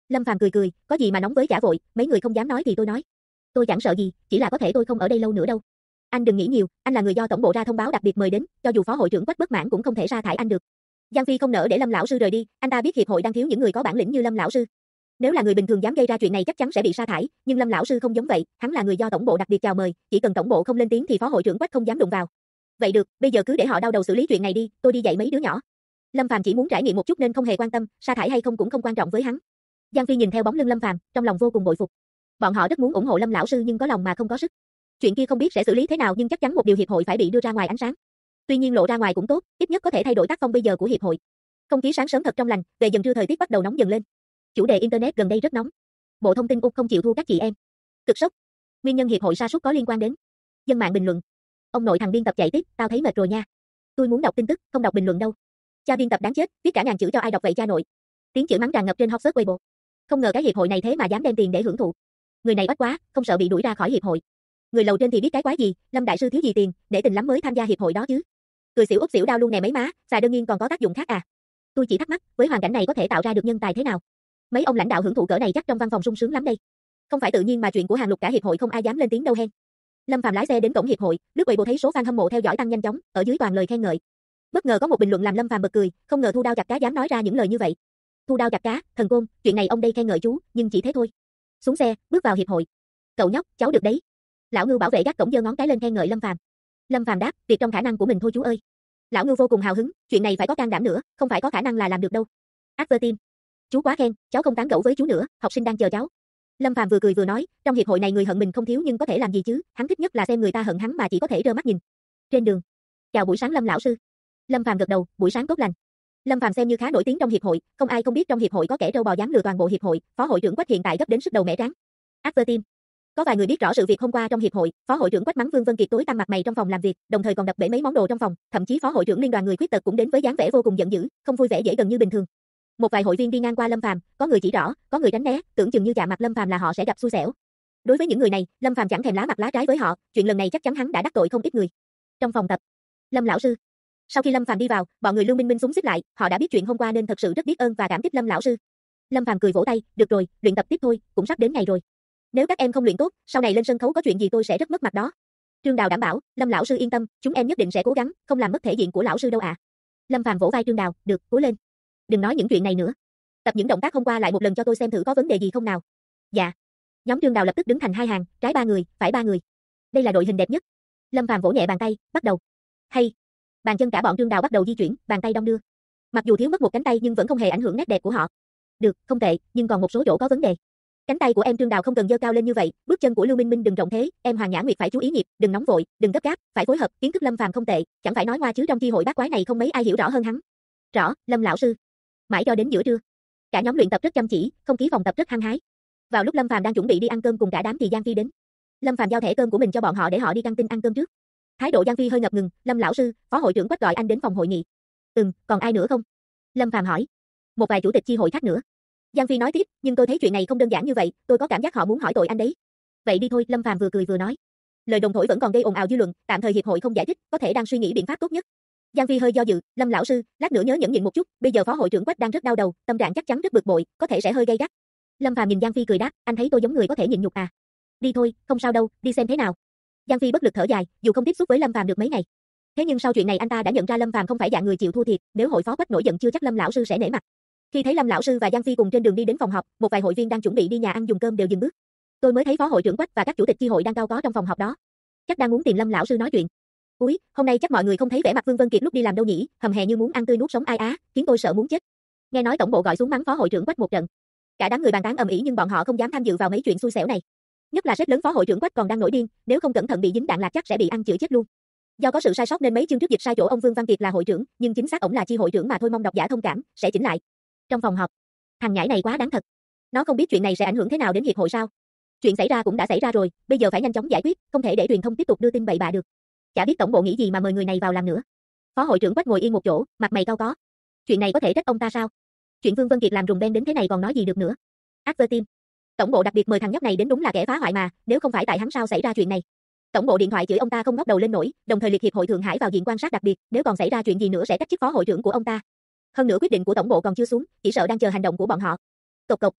Lâm Phàm cười cười, có gì mà nóng với chả vội, mấy người không dám nói thì tôi nói. Tôi chẳng sợ gì, chỉ là có thể tôi không ở đây lâu nữa đâu. Anh đừng nghĩ nhiều, anh là người do tổng bộ ra thông báo đặc biệt mời đến, cho dù phó hội trưởng Quách bất mãn cũng không thể sa thải anh được. Giang Phi không nỡ để Lâm lão sư rời đi, anh ta biết hiệp hội đang thiếu những người có bản lĩnh như Lâm lão sư. Nếu là người bình thường dám gây ra chuyện này chắc chắn sẽ bị sa thải, nhưng Lâm lão sư không giống vậy, hắn là người do tổng bộ đặc biệt chào mời, chỉ cần tổng bộ không lên tiếng thì phó hội trưởng Quách không dám đụng vào. Vậy được, bây giờ cứ để họ đau đầu xử lý chuyện này đi, tôi đi dạy mấy đứa nhỏ. Lâm Phàm chỉ muốn trải nghiệm một chút nên không hề quan tâm, sa thải hay không cũng không quan trọng với hắn. Giang Phi nhìn theo bóng lưng Lâm Phàm, trong lòng vô cùng bội phục. Bọn họ rất muốn ủng hộ Lâm lão sư nhưng có lòng mà không có sức. Chuyện kia không biết sẽ xử lý thế nào nhưng chắc chắn một điều hiệp hội phải bị đưa ra ngoài ánh sáng. Tuy nhiên lộ ra ngoài cũng tốt, ít nhất có thể thay đổi tác phong bây giờ của hiệp hội. Không khí sáng sớm thật trong lành, về dần trưa thời tiết bắt đầu nóng dần lên. Chủ đề internet gần đây rất nóng. Bộ Thông tin Úc không chịu thu các chị em. Cực sốc. Nguyên nhân hiệp hội sa sút có liên quan đến. Dân mạng bình luận. Ông nội thằng biên tập chạy tiếp, tao thấy mệt rồi nha. Tôi muốn đọc tin tức, không đọc bình luận đâu. Cha biên tập đáng chết, viết cả ngàn chữ cho ai đọc vậy cha nội. Tiếng chửi mắng tràn ngập trên hot search Weibo. Không ngờ cái hiệp hội này thế mà dám đem tiền để hưởng thụ. Người này oách quá, không sợ bị đuổi ra khỏi hiệp hội. Người lầu trên thì biết cái quái gì, Lâm đại sư thiếu gì tiền, để tình lắm mới tham gia hiệp hội đó chứ. Cười xỉu úp xỉu đau luôn nè mấy má, xài đơn nhiên còn có tác dụng khác à. Tôi chỉ thắc mắc, với hoàn cảnh này có thể tạo ra được nhân tài thế nào? Mấy ông lãnh đạo hưởng thụ cỡ này chắc trong văn phòng sung sướng lắm đây. Không phải tự nhiên mà chuyện của hàng lục cả hiệp hội không ai dám lên tiếng đâu hen. Lâm Phàm lái xe đến cổng hiệp hội, lướt Weibo thấy số fan hâm mộ theo dõi tăng nhanh chóng, ở dưới toàn lời khen ngợi. Bất ngờ có một bình luận làm Lâm Phàm bật cười, không ngờ Thu Đao Chặt Cá dám nói ra những lời như vậy. Thu Đao Chặt Cá, thần côn, chuyện này ông đây khen ngợi chú, nhưng chỉ thế thôi. Xuống xe, bước vào hiệp hội. Cậu nhóc, cháu được đấy. Lão Ngưu bảo vệ gác cổng giơ ngón cái lên khen ngợi Lâm Phàm. Lâm Phàm đáp, việc trong khả năng của mình thôi chú ơi. Lão Ngưu vô cùng hào hứng, chuyện này phải có can đảm nữa, không phải có khả năng là làm được đâu. Advertin. Chú quá khen, cháu không tán gẫu với chú nữa, học sinh đang chờ cháu. Lâm Phàm vừa cười vừa nói, trong hiệp hội này người hận mình không thiếu nhưng có thể làm gì chứ, hắn thích nhất là xem người ta hận hắn mà chỉ có thể trơ mắt nhìn. Trên đường. Chào buổi sáng Lâm lão sư. Lâm Phàm gật đầu, buổi sáng tốt lành. Lâm Phàm xem như khá nổi tiếng trong hiệp hội, không ai không biết trong hiệp hội có kẻ trâu bò dám lừa toàn bộ hiệp hội, phó hội trưởng Quách hiện tại gấp đến sức đầu mẻ trán. Advertin. Có vài người biết rõ sự việc hôm qua trong hiệp hội, phó hội trưởng Quách mắng Vương Vân Kiệt tối tăm mặt mày trong phòng làm việc, đồng thời còn đập bể mấy món đồ trong phòng, thậm chí phó hội trưởng liên đoàn người khuyết tật cũng đến với dáng vẻ vô cùng giận dữ, không vui vẻ dễ gần như bình thường. Một vài hội viên đi ngang qua Lâm Phàm, có người chỉ rõ, có người tránh né, tưởng chừng như chạm mặt Lâm Phàm là họ sẽ gặp xui xẻo. Đối với những người này, Lâm Phàm chẳng thèm lá mặt lá trái với họ, chuyện lần này chắc chắn hắn đã đắc tội không ít người. Trong phòng tập, Lâm lão sư. Sau khi Lâm Phàm đi vào, bọn người Lưu Minh Minh xúm xít lại, họ đã biết chuyện hôm qua nên thật sự rất biết ơn và cảm kích Lâm lão sư. Lâm Phàm cười vỗ tay, được rồi, luyện tập tiếp thôi, cũng sắp đến ngày rồi. Nếu các em không luyện tốt, sau này lên sân khấu có chuyện gì tôi sẽ rất mất mặt đó. Trương Đào đảm bảo, Lâm lão sư yên tâm, chúng em nhất định sẽ cố gắng, không làm mất thể diện của lão sư đâu ạ. Lâm Phàm vỗ vai Trương Đào, được, cố lên. Đừng nói những chuyện này nữa. Tập những động tác hôm qua lại một lần cho tôi xem thử có vấn đề gì không nào. Dạ. Nhóm Trương Đào lập tức đứng thành hai hàng, trái ba người, phải ba người. Đây là đội hình đẹp nhất. Lâm Phàm vỗ nhẹ bàn tay, bắt đầu. Hay. Bàn chân cả bọn Trương Đào bắt đầu di chuyển, bàn tay đong đưa. Mặc dù thiếu mất một cánh tay nhưng vẫn không hề ảnh hưởng nét đẹp của họ. Được, không tệ, nhưng còn một số chỗ có vấn đề. Cánh tay của em Trương Đào không cần giơ cao lên như vậy, bước chân của Lưu Minh Minh đừng rộng thế, em Hoàng Nhã Nguyệt phải chú ý nhịp, đừng nóng vội, đừng gấp gáp, phải phối hợp, kiến thức Lâm Phàm không tệ, chẳng phải nói ngoa chứ trong chi hội bát quái này không mấy ai hiểu rõ hơn hắn. Rõ, Lâm lão sư. Mãi cho đến giữa trưa, cả nhóm luyện tập rất chăm chỉ, không khí phòng tập rất hăng hái. Vào lúc Lâm Phàm đang chuẩn bị đi ăn cơm cùng cả đám thì Giang Phi đến. Lâm Phàm giao thẻ cơm của mình cho bọn họ để họ đi căng tin ăn cơm trước. Thái độ Giang Phi hơi ngập ngừng, Lâm lão sư, phó hội trưởng Quách gọi anh đến phòng hội nghị. Còn ai nữa không? Lâm Phàm hỏi. Một vài chủ tịch chi hội khác nữa. Giang Phi nói tiếp, nhưng tôi thấy chuyện này không đơn giản như vậy, tôi có cảm giác họ muốn hỏi tội anh đấy. Vậy đi thôi, Lâm Phàm vừa cười vừa nói. Lời đồn thổi vẫn còn gây ồn ào dư luận, tạm thời hiệp hội không giải thích, có thể đang suy nghĩ biện pháp tốt nhất. Giang Phi hơi do dự, Lâm lão sư, lát nữa nhớ nhẫn nhịn một chút, bây giờ phó hội trưởng Quách đang rất đau đầu, tâm trạng chắc chắn rất bực bội, có thể sẽ hơi gay gắt. Lâm Phàm nhìn Giang Phi cười đáp, anh thấy tôi giống người có thể nhịn nhục à? Đi thôi, không sao đâu, đi xem thế nào. Giang Phi bất lực thở dài, dù không tiếp xúc với Lâm Phàm được mấy ngày. Thế nhưng sau chuyện này anh ta đã nhận ra Lâm Phàm không phải dạng người chịu thua thiệt, nếu hội phó Quách nổi giận chưa chắc Lâm lão sư sẽ nể mặt. Khi thấy Lâm lão sư và Giang Phi cùng trên đường đi đến phòng họp, một vài hội viên đang chuẩn bị đi nhà ăn dùng cơm đều dừng bước. Tôi mới thấy phó hội trưởng Quách và các chủ tịch chi hội đang cao có trong phòng họp đó. Chắc đang muốn tìm Lâm lão sư nói chuyện. Úi, hôm nay chắc mọi người không thấy vẻ mặt Vương Vân Kiệt lúc đi làm đâu nhỉ, hầm hè như muốn ăn tươi nuốt sống ai á, khiến tôi sợ muốn chết. Nghe nói tổng bộ gọi xuống mắng phó hội trưởng Quách một trận. Cả đám người bàn tán ầm ĩ nhưng bọn họ không dám tham dự vào mấy chuyện xui xẻo này. Nhất là sếp lớn phó hội trưởng Quách còn đang nổi điên, nếu không cẩn thận bị dính đạn lạc chắc sẽ bị ăn chửi chết luôn. Do có sự sai sót nên mấy chương trước dịch sai chỗ ông Vương Văn Kiệt là hội trưởng, nhưng chính xác ổng là chi hội trưởng mà thôi, mong độc giả thông cảm, sẽ chỉnh lại. Trong phòng họp, thằng nhãi này quá đáng thật. Nó không biết chuyện này sẽ ảnh hưởng thế nào đến hiệp hội sao? Chuyện xảy ra cũng đã xảy ra rồi, bây giờ phải nhanh chóng giải quyết, không thể để truyền thông tiếp tục đưa tin bậy bạ được. Chả biết tổng bộ nghĩ gì mà mời người này vào làm nữa. Phó hội trưởng Quách ngồi yên một chỗ, mặt mày cau có. Chuyện này có thể trách ông ta sao? Chuyện Vương Vân Kiệt làm rùng beng đến thế này còn nói gì được nữa. Advertin. Tổng bộ đặc biệt mời thằng nhóc này đến đúng là kẻ phá hoại mà, nếu không phải tại hắn sao xảy ra chuyện này. Tổng bộ điện thoại chửi ông ta không ngóc đầu lên nổi, đồng thời liệt hiệp hội Thượng Hải vào diện quan sát đặc biệt, nếu còn xảy ra chuyện gì nữa sẽ cách chức phó hội trưởng của ông ta. Hơn nữa quyết định của tổng bộ còn chưa xuống, chỉ sợ đang chờ hành động của bọn họ. Cộc cộc.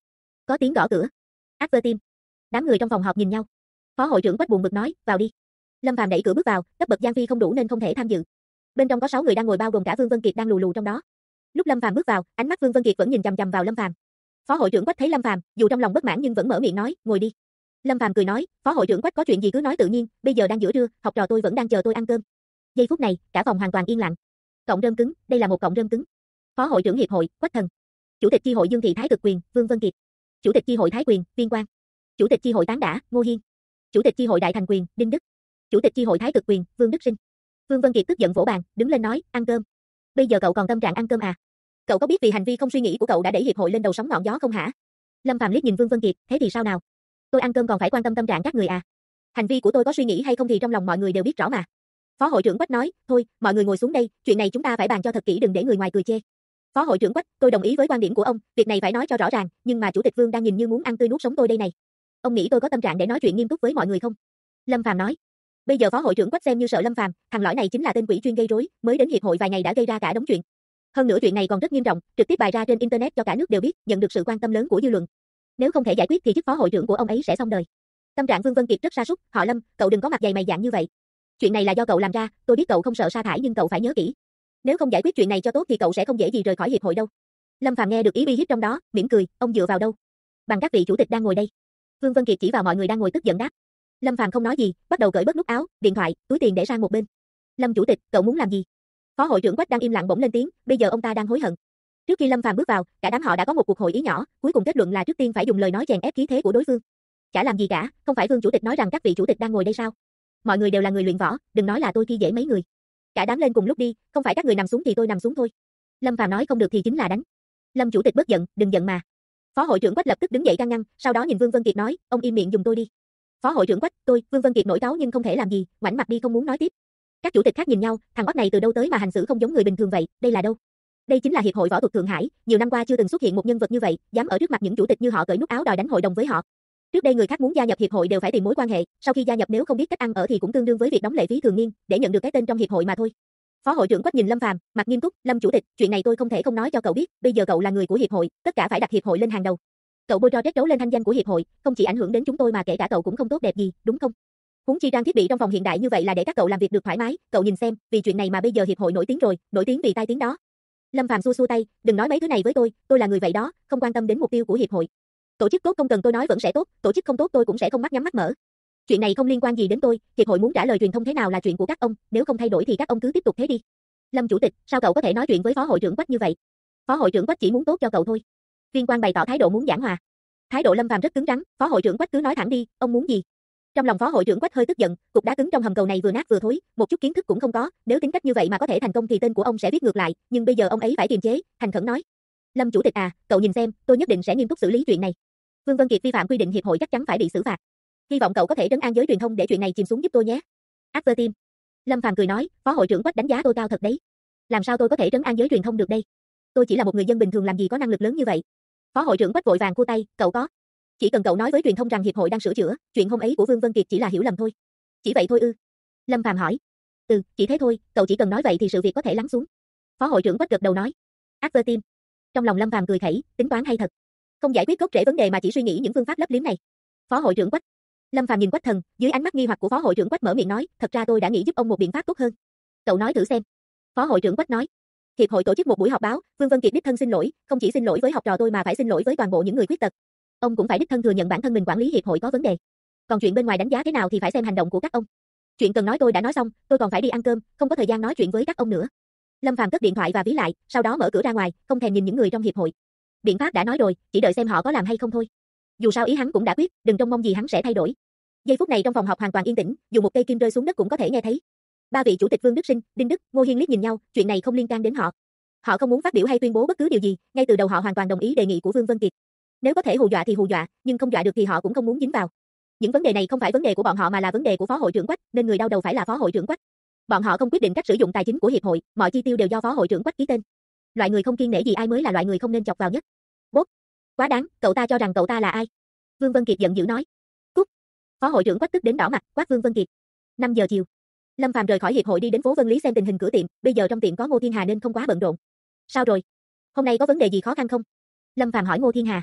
Có tiếng gõ cửa. After team. Đám người trong phòng họp nhìn nhau. Phó hội trưởng Quách buồn bực nói, vào đi. Lâm Phàm đẩy cửa bước vào, cấp bậc Giang Phi không đủ nên không thể tham dự. Bên trong có 6 người đang ngồi bao gồm cả Vương Vân Kiệt đang lù lù trong đó. Lúc Lâm Phàm bước vào, ánh mắt Vương Vân Kiệt vẫn nhìn chằm chằm vào Lâm Phàm. Phó hội trưởng Quách thấy Lâm Phàm, dù trong lòng bất mãn nhưng vẫn mở miệng nói, ngồi đi. Lâm Phàm cười nói, Phó hội trưởng Quách có chuyện gì cứ nói tự nhiên, bây giờ đang giữa trưa, học trò tôi vẫn đang chờ tôi ăn cơm. Giây phút này, cả phòng hoàn toàn yên lặng. Cọng rơm cứng, đây là một cọng rơm cứng. Phó hội trưởng hiệp hội, Quách Thần. Chủ tịch chi hội Dương Thị Thái Cực Quyền, Vương Vân Kiệt. Chủ tịch chi hội Thái Quyền, Viên Quang. Chủ tịch chi hội Tán Đả, Ngô Hiên. Chủ tịch chi hội Đại Thành Quyền, Đinh Đức. Chủ tịch chi hội Thái Cực Quyền, Vương Đức Sinh. Vương Vân Kiệt tức giận vỗ bàn, đứng lên nói, ăn cơm. Bây giờ cậu còn tâm trạng ăn cơm à? Cậu có biết vì hành vi không suy nghĩ của cậu đã đẩy hiệp hội lên đầu sóng ngọn gió không hả? Lâm Phàm liếc nhìn Vương Vân Kiệt, thế thì sao nào? Tôi ăn cơm còn phải quan tâm tâm trạng các người à? Hành vi của tôi có suy nghĩ hay không thì trong lòng mọi người đều biết rõ mà. Phó hội trưởng Quách nói, thôi, mọi người ngồi xuống đây, chuyện này chúng ta phải bàn cho thật kỹ đừng để người ngoài cười chê. Phó hội trưởng Quách, tôi đồng ý với quan điểm của ông, việc này phải nói cho rõ ràng, nhưng mà chủ tịch Vương đang nhìn như muốn ăn tươi nuốt sống tôi đây này. Ông nghĩ tôi có tâm trạng để nói chuyện nghiêm túc với mọi người không? Lâm Phàm nói. Bây giờ Phó hội trưởng Quách xem như sợ Lâm Phàm, thằng lõi này chính là tên quỷ chuyên gây rối, mới đến hiệp hội vài ngày đã gây ra cả đống chuyện. Hơn nữa chuyện này còn rất nghiêm trọng, trực tiếp bài ra trên internet cho cả nước đều biết, nhận được sự quan tâm lớn của dư luận. Nếu không thể giải quyết thì chức phó hội trưởng của ông ấy sẽ xong đời. Tâm trạng Vương Vân Kiệt rất sa sút, họ Lâm, cậu đừng có mặt dày mày dạn như vậy. Chuyện này là do cậu làm ra, tôi biết cậu không sợ sa thải nhưng cậu phải nhớ kỹ. Nếu không giải quyết chuyện này cho tốt thì cậu sẽ không dễ gì rời khỏi hiệp hội đâu. Lâm Phàm nghe được ý uy hiếp trong đó, mỉm cười, ông dựa vào đâu? Bằng các vị chủ tịch đang ngồi đây. Vương Vân Kiệt chỉ vào mọi người đang ngồi tức giận đáp. Lâm Phàm không nói gì, bắt đầu cởi bớt nút áo, điện thoại, túi tiền để sang một bên. Lâm chủ tịch, cậu muốn làm gì? Phó hội trưởng Quách đang im lặng bỗng lên tiếng, bây giờ ông ta đang hối hận. Trước khi Lâm Phàm bước vào, cả đám họ đã có một cuộc hội ý nhỏ, cuối cùng kết luận là trước tiên phải dùng lời nói chèn ép khí thế của đối phương. Chả làm gì cả, không phải Vương chủ tịch nói rằng các vị chủ tịch đang ngồi đây sao? Mọi người đều là người luyện võ, đừng nói là tôi khi dễ mấy người. Cả đám lên cùng lúc đi, không phải các người nằm xuống thì tôi nằm xuống thôi. Lâm Phàm nói không được thì chính là đánh. Lâm chủ tịch bất giận, đừng giận mà. Phó hội trưởng Quách lập tức đứng dậy can ngăn, sau đó nhìn Vương Vân Kiệt nói, ông im miệng giùm tôi đi. Phó hội trưởng Quách, Vương Vân Kiệt nổi cáu nhưng không thể làm gì, ngoảnh mặt đi không muốn nói tiếp. Các chủ tịch khác nhìn nhau, thằng óc này từ đâu tới mà hành xử không giống người bình thường vậy, đây là đâu? Đây chính là hiệp hội võ thuật Thượng Hải, nhiều năm qua chưa từng xuất hiện một nhân vật như vậy, dám ở trước mặt những chủ tịch như họ cởi nút áo đòi đánh hội đồng với họ. Trước đây người khác muốn gia nhập hiệp hội đều phải tìm mối quan hệ, sau khi gia nhập nếu không biết cách ăn ở thì cũng tương đương với việc đóng lệ phí thường niên, để nhận được cái tên trong hiệp hội mà thôi. Phó hội trưởng Quách nhìn Lâm Phàm, mặt nghiêm túc, Lâm chủ tịch, chuyện này tôi không thể không nói cho cậu biết, bây giờ cậu là người của hiệp hội, tất cả phải đặt hiệp hội lên hàng đầu. Cậu bôi tro trét trấu lên thanh danh của hiệp hội, không chỉ ảnh hưởng đến chúng tôi mà kể cả cậu cũng không tốt đẹp gì, đúng không? Huống chi trang thiết bị trong phòng hiện đại như vậy là để các cậu làm việc được thoải mái, cậu nhìn xem, vì chuyện này mà bây giờ hiệp hội nổi tiếng rồi, nổi tiếng vì tai tiếng đó. Lâm Phàm xua xua tay, đừng nói mấy thứ này với tôi là người vậy đó, không quan tâm đến mục tiêu của hiệp hội. Tổ chức tốt không cần tôi nói vẫn sẽ tốt, tổ chức không tốt tôi cũng sẽ không mắt nhắm mắt mở. Chuyện này không liên quan gì đến tôi, hiệp hội muốn trả lời truyền thông thế nào là chuyện của các ông, nếu không thay đổi thì các ông cứ tiếp tục thế đi. Lâm chủ tịch, sao cậu có thể nói chuyện với phó hội trưởng Quách như vậy? Phó hội trưởng Quách chỉ muốn tốt cho cậu thôi. Viên Quang bày tỏ thái độ muốn giảng hòa. Thái độ Lâm Phàm rất cứng rắn, phó hội trưởng Quách cứ nói thẳng đi, ông muốn gì? Trong lòng phó hội trưởng Quách hơi tức giận, cục đá cứng trong hầm cầu này vừa nát vừa thối, một chút kiến thức cũng không có, nếu tính cách như vậy mà có thể thành công thì tên của ông sẽ viết ngược lại, nhưng bây giờ ông ấy phải kiềm chế, thành khẩn nói. Lâm chủ tịch à, cậu nhìn xem, tôi nhất định sẽ nghiêm túc xử lý chuyện này. Vương Vân Kiệt vi phạm quy định hiệp hội chắc chắn phải bị xử phạt. Hy vọng cậu có thể trấn an giới truyền thông để chuyện này chìm xuống giúp tôi nhé. After team. Lâm Phàm cười nói, phó hội trưởng Quách đánh giá tôi cao thật đấy. Làm sao tôi có thể trấn an giới truyền thông được đây? Tôi chỉ là một người dân bình thường làm gì có năng lực lớn như vậy. Phó hội trưởng Quách vội vàng cua tay, cậu có. Chỉ cần cậu nói với truyền thông rằng hiệp hội đang sửa chữa, chuyện hôm ấy của Vương Vân Kiệt chỉ là hiểu lầm thôi. Chỉ vậy thôi ư? Lâm Phàm hỏi. Chỉ thế thôi, cậu chỉ cần nói vậy thì sự việc có thể lắng xuống. Phó hội trưởng Quách gật đầu nói. After team. Trong lòng Lâm Phàm cười khẩy, tính toán hay thật. Không giải quyết gốc rễ vấn đề mà chỉ suy nghĩ những phương pháp lấp liếm này. Phó hội trưởng Quách. Lâm Phàm nhìn Quách Thần, dưới ánh mắt nghi hoặc của phó hội trưởng Quách mở miệng nói, thật ra tôi đã nghĩ giúp ông một biện pháp tốt hơn. Cậu nói thử xem. Phó hội trưởng Quách nói. Hiệp hội tổ chức một buổi họp báo, Vương Vân Kiệt đích thân xin lỗi, không chỉ xin lỗi với học trò tôi mà phải xin lỗi với toàn bộ những người khuyết tật. Ông cũng phải đích thân thừa nhận bản thân mình quản lý hiệp hội có vấn đề. Còn chuyện bên ngoài đánh giá thế nào thì phải xem hành động của các ông. Chuyện cần nói tôi đã nói xong, tôi còn phải đi ăn cơm, không có thời gian nói chuyện với các ông nữa. Lâm Phàm cất điện thoại và ví lại, sau đó mở cửa ra ngoài, không thèm nhìn những người trong hiệp hội. Biện pháp đã nói rồi, chỉ đợi xem họ có làm hay không thôi. Dù sao ý hắn cũng đã quyết, đừng trông mong gì hắn sẽ thay đổi. Giây phút này trong phòng họp hoàn toàn yên tĩnh, dù một cây kim rơi xuống đất cũng có thể nghe thấy. Ba vị chủ tịch Vương Đức Sinh, Đinh Đức, Ngô Hiên liếc nhìn nhau, chuyện này không liên can đến họ. Họ không muốn phát biểu hay tuyên bố bất cứ điều gì, ngay từ đầu họ hoàn toàn đồng ý đề nghị của Vương Vân Kiệt. Nếu có thể hù dọa thì hù dọa, nhưng không dọa được thì họ cũng không muốn dính vào. Những vấn đề này không phải vấn đề của bọn họ mà là vấn đề của phó hội trưởng Quách, nên người đau đầu phải là phó hội trưởng Quách. Bọn họ không quyết định cách sử dụng tài chính của hiệp hội, mọi chi tiêu đều do phó hội trưởng Quách ký tên. Loại người không kiêng nể gì ai mới là loại người không nên chọc vào nhất. Bốp, quá đáng, cậu ta cho rằng cậu ta là ai? Vương Vân Kiệt giận dữ nói. Cút. Phó hội trưởng Quách tức đến đỏ mặt, quát Vương Vân Kiệt. 5 giờ chiều. Lâm Phàm rời khỏi hiệp hội đi đến phố Vân Lý xem tình hình cửa tiệm, bây giờ trong tiệm có Ngô Thiên Hà nên không quá bận rộn. Sao rồi? Hôm nay có vấn đề gì khó khăn không? Lâm Phàm hỏi Ngô Thiên Hà.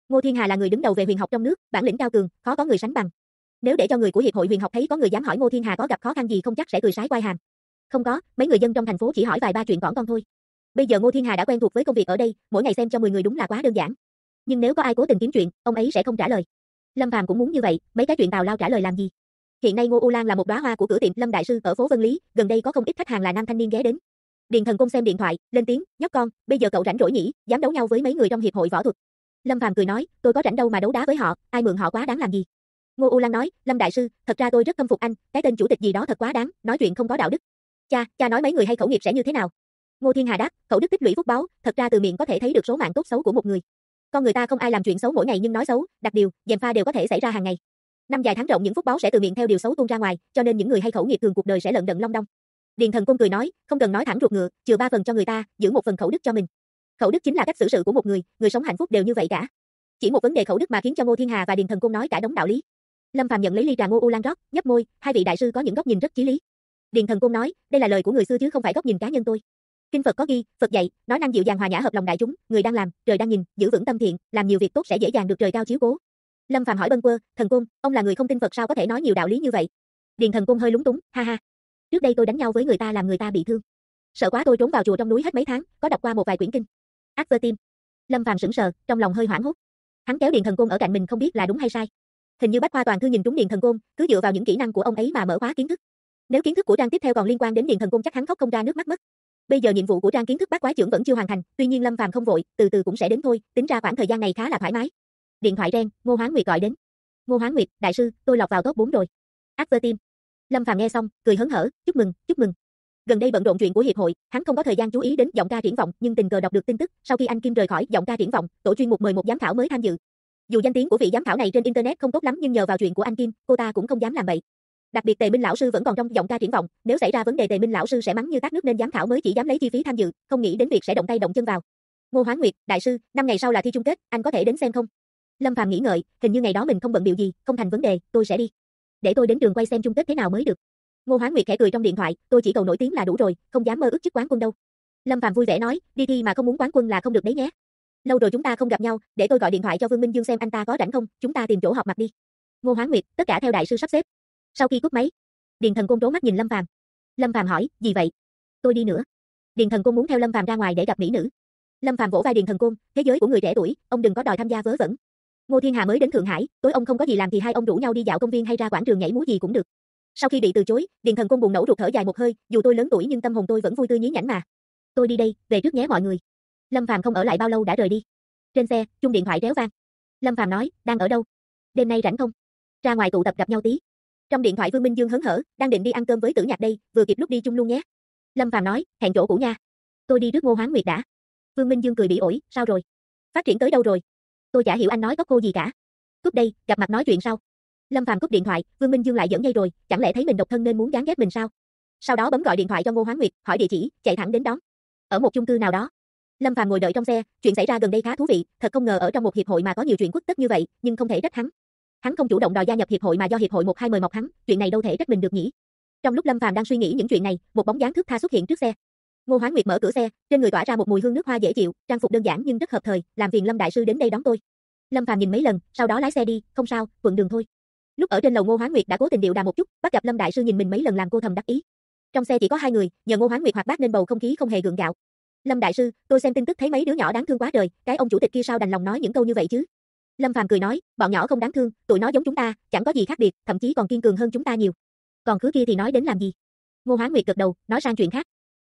Ngô Thiên Hà là người đứng đầu về huyền học trong nước, bản lĩnh cao cường, khó có người sánh bằng. Nếu để cho người của hiệp hội huyền học thấy có người dám hỏi Ngô Thiên Hà có gặp khó khăn gì không chắc sẽ cười sái quai hàm. Không có, mấy người dân trong thành phố chỉ hỏi vài ba chuyện cỏn con thôi. Bây giờ Ngô Thiên Hà đã quen thuộc với công việc ở đây, mỗi ngày xem cho 10 người đúng là quá đơn giản. Nhưng nếu có ai cố tình kiếm chuyện, ông ấy sẽ không trả lời. Lâm Phàm cũng muốn như vậy, mấy cái chuyện tào lao trả lời làm gì? Hiện nay Ngô U Lan là một đóa hoa của cửa tiệm Lâm đại sư ở phố Vân Lý, gần đây có không ít khách hàng là nam thanh niên ghé đến. Điền Thần Công xem điện thoại, lên tiếng, nhóc con, bây giờ cậu rảnh rỗi nhỉ, dám đấu nhau với mấy người trong hiệp hội võ thuật. Lâm Phàm cười nói, tôi có rảnh đâu mà đấu đá với họ, ai mượn họ quá đáng làm gì? Ngô U Lan nói, Lâm đại sư, thật ra tôi rất khâm phục anh, cái tên chủ tịch gì đó thật quá đáng, nói chuyện không có đạo đức. Cha nói mấy người hay khẩu nghiệp sẽ như thế nào? Ngô Thiên Hà đáp, khẩu đức tích lũy phúc báo, thật ra từ miệng có thể thấy được số mạng tốt xấu của một người. Con người ta không ai làm chuyện xấu mỗi ngày nhưng nói xấu, đặt điều, gièm pha đều có thể xảy ra hàng ngày. Năm dài tháng rộng những phúc báo sẽ từ miệng theo điều xấu tuôn ra ngoài, cho nên những người hay khẩu nghiệp thường cuộc đời sẽ lận đận long đong. Điền Thần Công cười nói, không cần nói thẳng ruột ngựa, chừa 3 phần cho người ta, giữ 1 phần khẩu đức cho mình. Khẩu đức chính là cách xử sự của một người sống hạnh phúc đều như vậy cả. Chỉ một vấn đề khẩu đức mà khiến cho Ngô Thiên Hà và Điền Thần Công nói cả đống đạo lý. Lâm Phàm nhận lấy ly trà Ngô U Lan rót, nhấp môi, hai vị đại sư có những góc nhìn rất chí lý. Điền Thần Công nói, đây là lời của người xưa chứ không phải góc nhìn cá nhân tôi. Kinh Phật có ghi, Phật dạy, nói năng dịu dàng hòa nhã hợp lòng đại chúng, người đang làm, trời đang nhìn, giữ vững tâm thiện, làm nhiều việc tốt sẽ dễ dàng được trời cao chiếu cố. Lâm Phàm hỏi bâng quơ, Thần Công, ông là người không tin Phật sao có thể nói nhiều đạo lý như vậy? Điền Thần Công hơi lúng túng, ha ha. Trước đây tôi đánh nhau với người ta làm người ta bị thương. Sợ quá tôi trốn vào chùa trong núi hết mấy tháng, có đọc qua một vài quyển kinh. Ác vơ tim. Lâm Phàm sững sờ, trong lòng hơi hoảng hốt. Hắn kéo Điền Thần Công ở cạnh mình không biết là đúng hay sai. Hình như Bách Khoa Toàn thư nhìn trúng Điền Thần Công, cứ dựa vào những kỹ năng của ông ấy mà mở khóa kiến thức. Nếu kiến thức của trang tiếp theo còn liên quan đến Điền Thần Công chắc hắn khóc không ra nước mắt mất. Bây giờ nhiệm vụ của trang kiến thức bát quái trưởng vẫn chưa hoàn thành, tuy nhiên Lâm Phàm không vội, từ từ cũng sẽ đến thôi, tính ra khoảng thời gian này khá là thoải mái. Điện thoại reng, Ngô Hoán Nguyệt gọi đến. Ngô Hoán Nguyệt, đại sư, tôi lọt vào top 4 rồi. Ác vơ tim. Lâm Phàm nghe xong, cười hớn hở, chúc mừng, chúc mừng. Gần đây bận rộn chuyện của hiệp hội, hắn không có thời gian chú ý đến giọng ca triển vọng, nhưng tình cờ đọc được tin tức, sau khi anh Kim rời khỏi giọng ca triển vọng, tổ chuyên mục mời một giám khảo mới tham dự. Dù danh tiếng của vị giám khảo này trên internet không tốt lắm nhưng nhờ vào chuyện của anh Kim, cô ta cũng không dám làm bậy. Đặc biệt Tề Minh lão sư vẫn còn trong giọng ca triển vọng, nếu xảy ra vấn đề Tề Minh lão sư sẽ mắng như tát nước nên giám khảo mới chỉ dám lấy chi phí tham dự, không nghĩ đến việc sẽ động tay động chân vào. Ngô Hoán Nguyệt, đại sư, 5 ngày sau là thi chung kết, anh có thể đến xem không? Lâm Phàm nghĩ ngợi, hình như ngày đó mình không bận bịu gì, không thành vấn đề, tôi sẽ đi. Để tôi đến trường quay xem chung kết thế nào mới được. Ngô Hoán Nguyệt khẽ cười trong điện thoại, tôi chỉ cầu nổi tiếng là đủ rồi, không dám mơ ước chức quán quân đâu. Lâm Phàm vui vẻ nói, đi thi mà không muốn quán quân là không được đấy nhé. Lâu rồi chúng ta không gặp nhau, để tôi gọi điện thoại cho Vương Minh Dương xem anh ta có rảnh không, chúng ta tìm chỗ họp mặt đi. Ngô Hoán Nguyệt, tất cả theo đại sư sắp xếp. Sau khi cúp máy, Điền Thần Công trố mắt nhìn Lâm Phàm. Lâm Phàm hỏi, gì vậy? Tôi đi nữa. Điền Thần Công muốn theo Lâm Phàm ra ngoài để gặp mỹ nữ. Lâm Phàm vỗ vai Điền Thần Công, thế giới của người trẻ tuổi, ông đừng có đòi tham gia vớ vẩn. Ngô Thiên Hà mới đến Thượng Hải, tối ông không có gì làm thì hai ông rủ nhau đi dạo công viên hay ra quảng trường nhảy múa gì cũng được. Sau khi bị từ chối, Điền Thần Công buồn nẫu ruột thở dài một hơi, dù tôi lớn tuổi nhưng tâm hồn tôi vẫn vui tươi nhí nhảnh mà. Tôi đi đây, về trước nhé mọi người. Lâm Phàm không ở lại bao lâu đã rời đi. Trên xe, chuông điện thoại réo vang. Lâm Phàm nói, đang ở đâu? Đêm nay rảnh không? Ra ngoài tụ tập gặp nhau tí. Trong điện thoại Vương Minh Dương hớn hở, đang định đi ăn cơm với Tử Nhạc đây, vừa kịp lúc đi chung luôn nhé. Lâm Phàm nói, hẹn chỗ cũ nha. Tôi đi trước Ngô Hoán Nguyệt đã. Vương Minh Dương cười bị ổi, sao rồi? Phát triển tới đâu rồi? Tôi chả hiểu anh nói có cô gì cả. Cúp đây, gặp mặt nói chuyện sau. Lâm Phàm cúp điện thoại, Vương Minh Dương lại giỡn dây rồi, chẳng lẽ thấy mình độc thân nên muốn gán ghép mình sao? Sau đó bấm gọi điện thoại cho Ngô Hoán Nguyệt, hỏi địa chỉ, chạy thẳng đến đón. Ở một chung cư nào đó. Lâm Phàm ngồi đợi trong xe, chuyện xảy ra gần đây khá thú vị, thật không ngờ ở trong một hiệp hội mà có nhiều chuyện khuất tất như vậy, nhưng không thể trách hắn. Hắn không chủ động đòi gia nhập hiệp hội mà do hiệp hội 1-2 mời mọc hắn, chuyện này đâu thể trách mình được nhỉ. Trong lúc Lâm Phàm đang suy nghĩ những chuyện này, một bóng dáng thướt tha xuất hiện trước xe. Ngô Hoán Nguyệt mở cửa xe, trên người tỏa ra một mùi hương nước hoa dễ chịu, trang phục đơn giản nhưng rất hợp thời, làm phiền Lâm đại sư đến đây đón tôi. Lâm Phàm nhìn mấy lần, sau đó lái xe đi, không sao, thuận đường thôi. Lúc ở trên lầu Ngô Hoán Nguyệt đã cố tình điệu đà một chút, bắt gặp Lâm đại sư nhìn mình mấy lần làm cô thầm đắc ý. Trong xe chỉ có hai người, nhờ Ngô Hoán Nguyệt hoạt bát nên bầu không khí không hề gượng gạo. Lâm đại sư, tôi xem tin tức thấy mấy đứa nhỏ đáng thương quá trời, cái ông chủ tịch kia sao đành lòng nói những câu như vậy chứ? Lâm Phàm cười nói, bọn nhỏ không đáng thương, tụi nó giống chúng ta, chẳng có gì khác biệt, thậm chí còn kiên cường hơn chúng ta nhiều. Còn khứa kia thì nói đến làm gì? Ngô Hoán Nguyệt gật đầu, nói sang chuyện khác.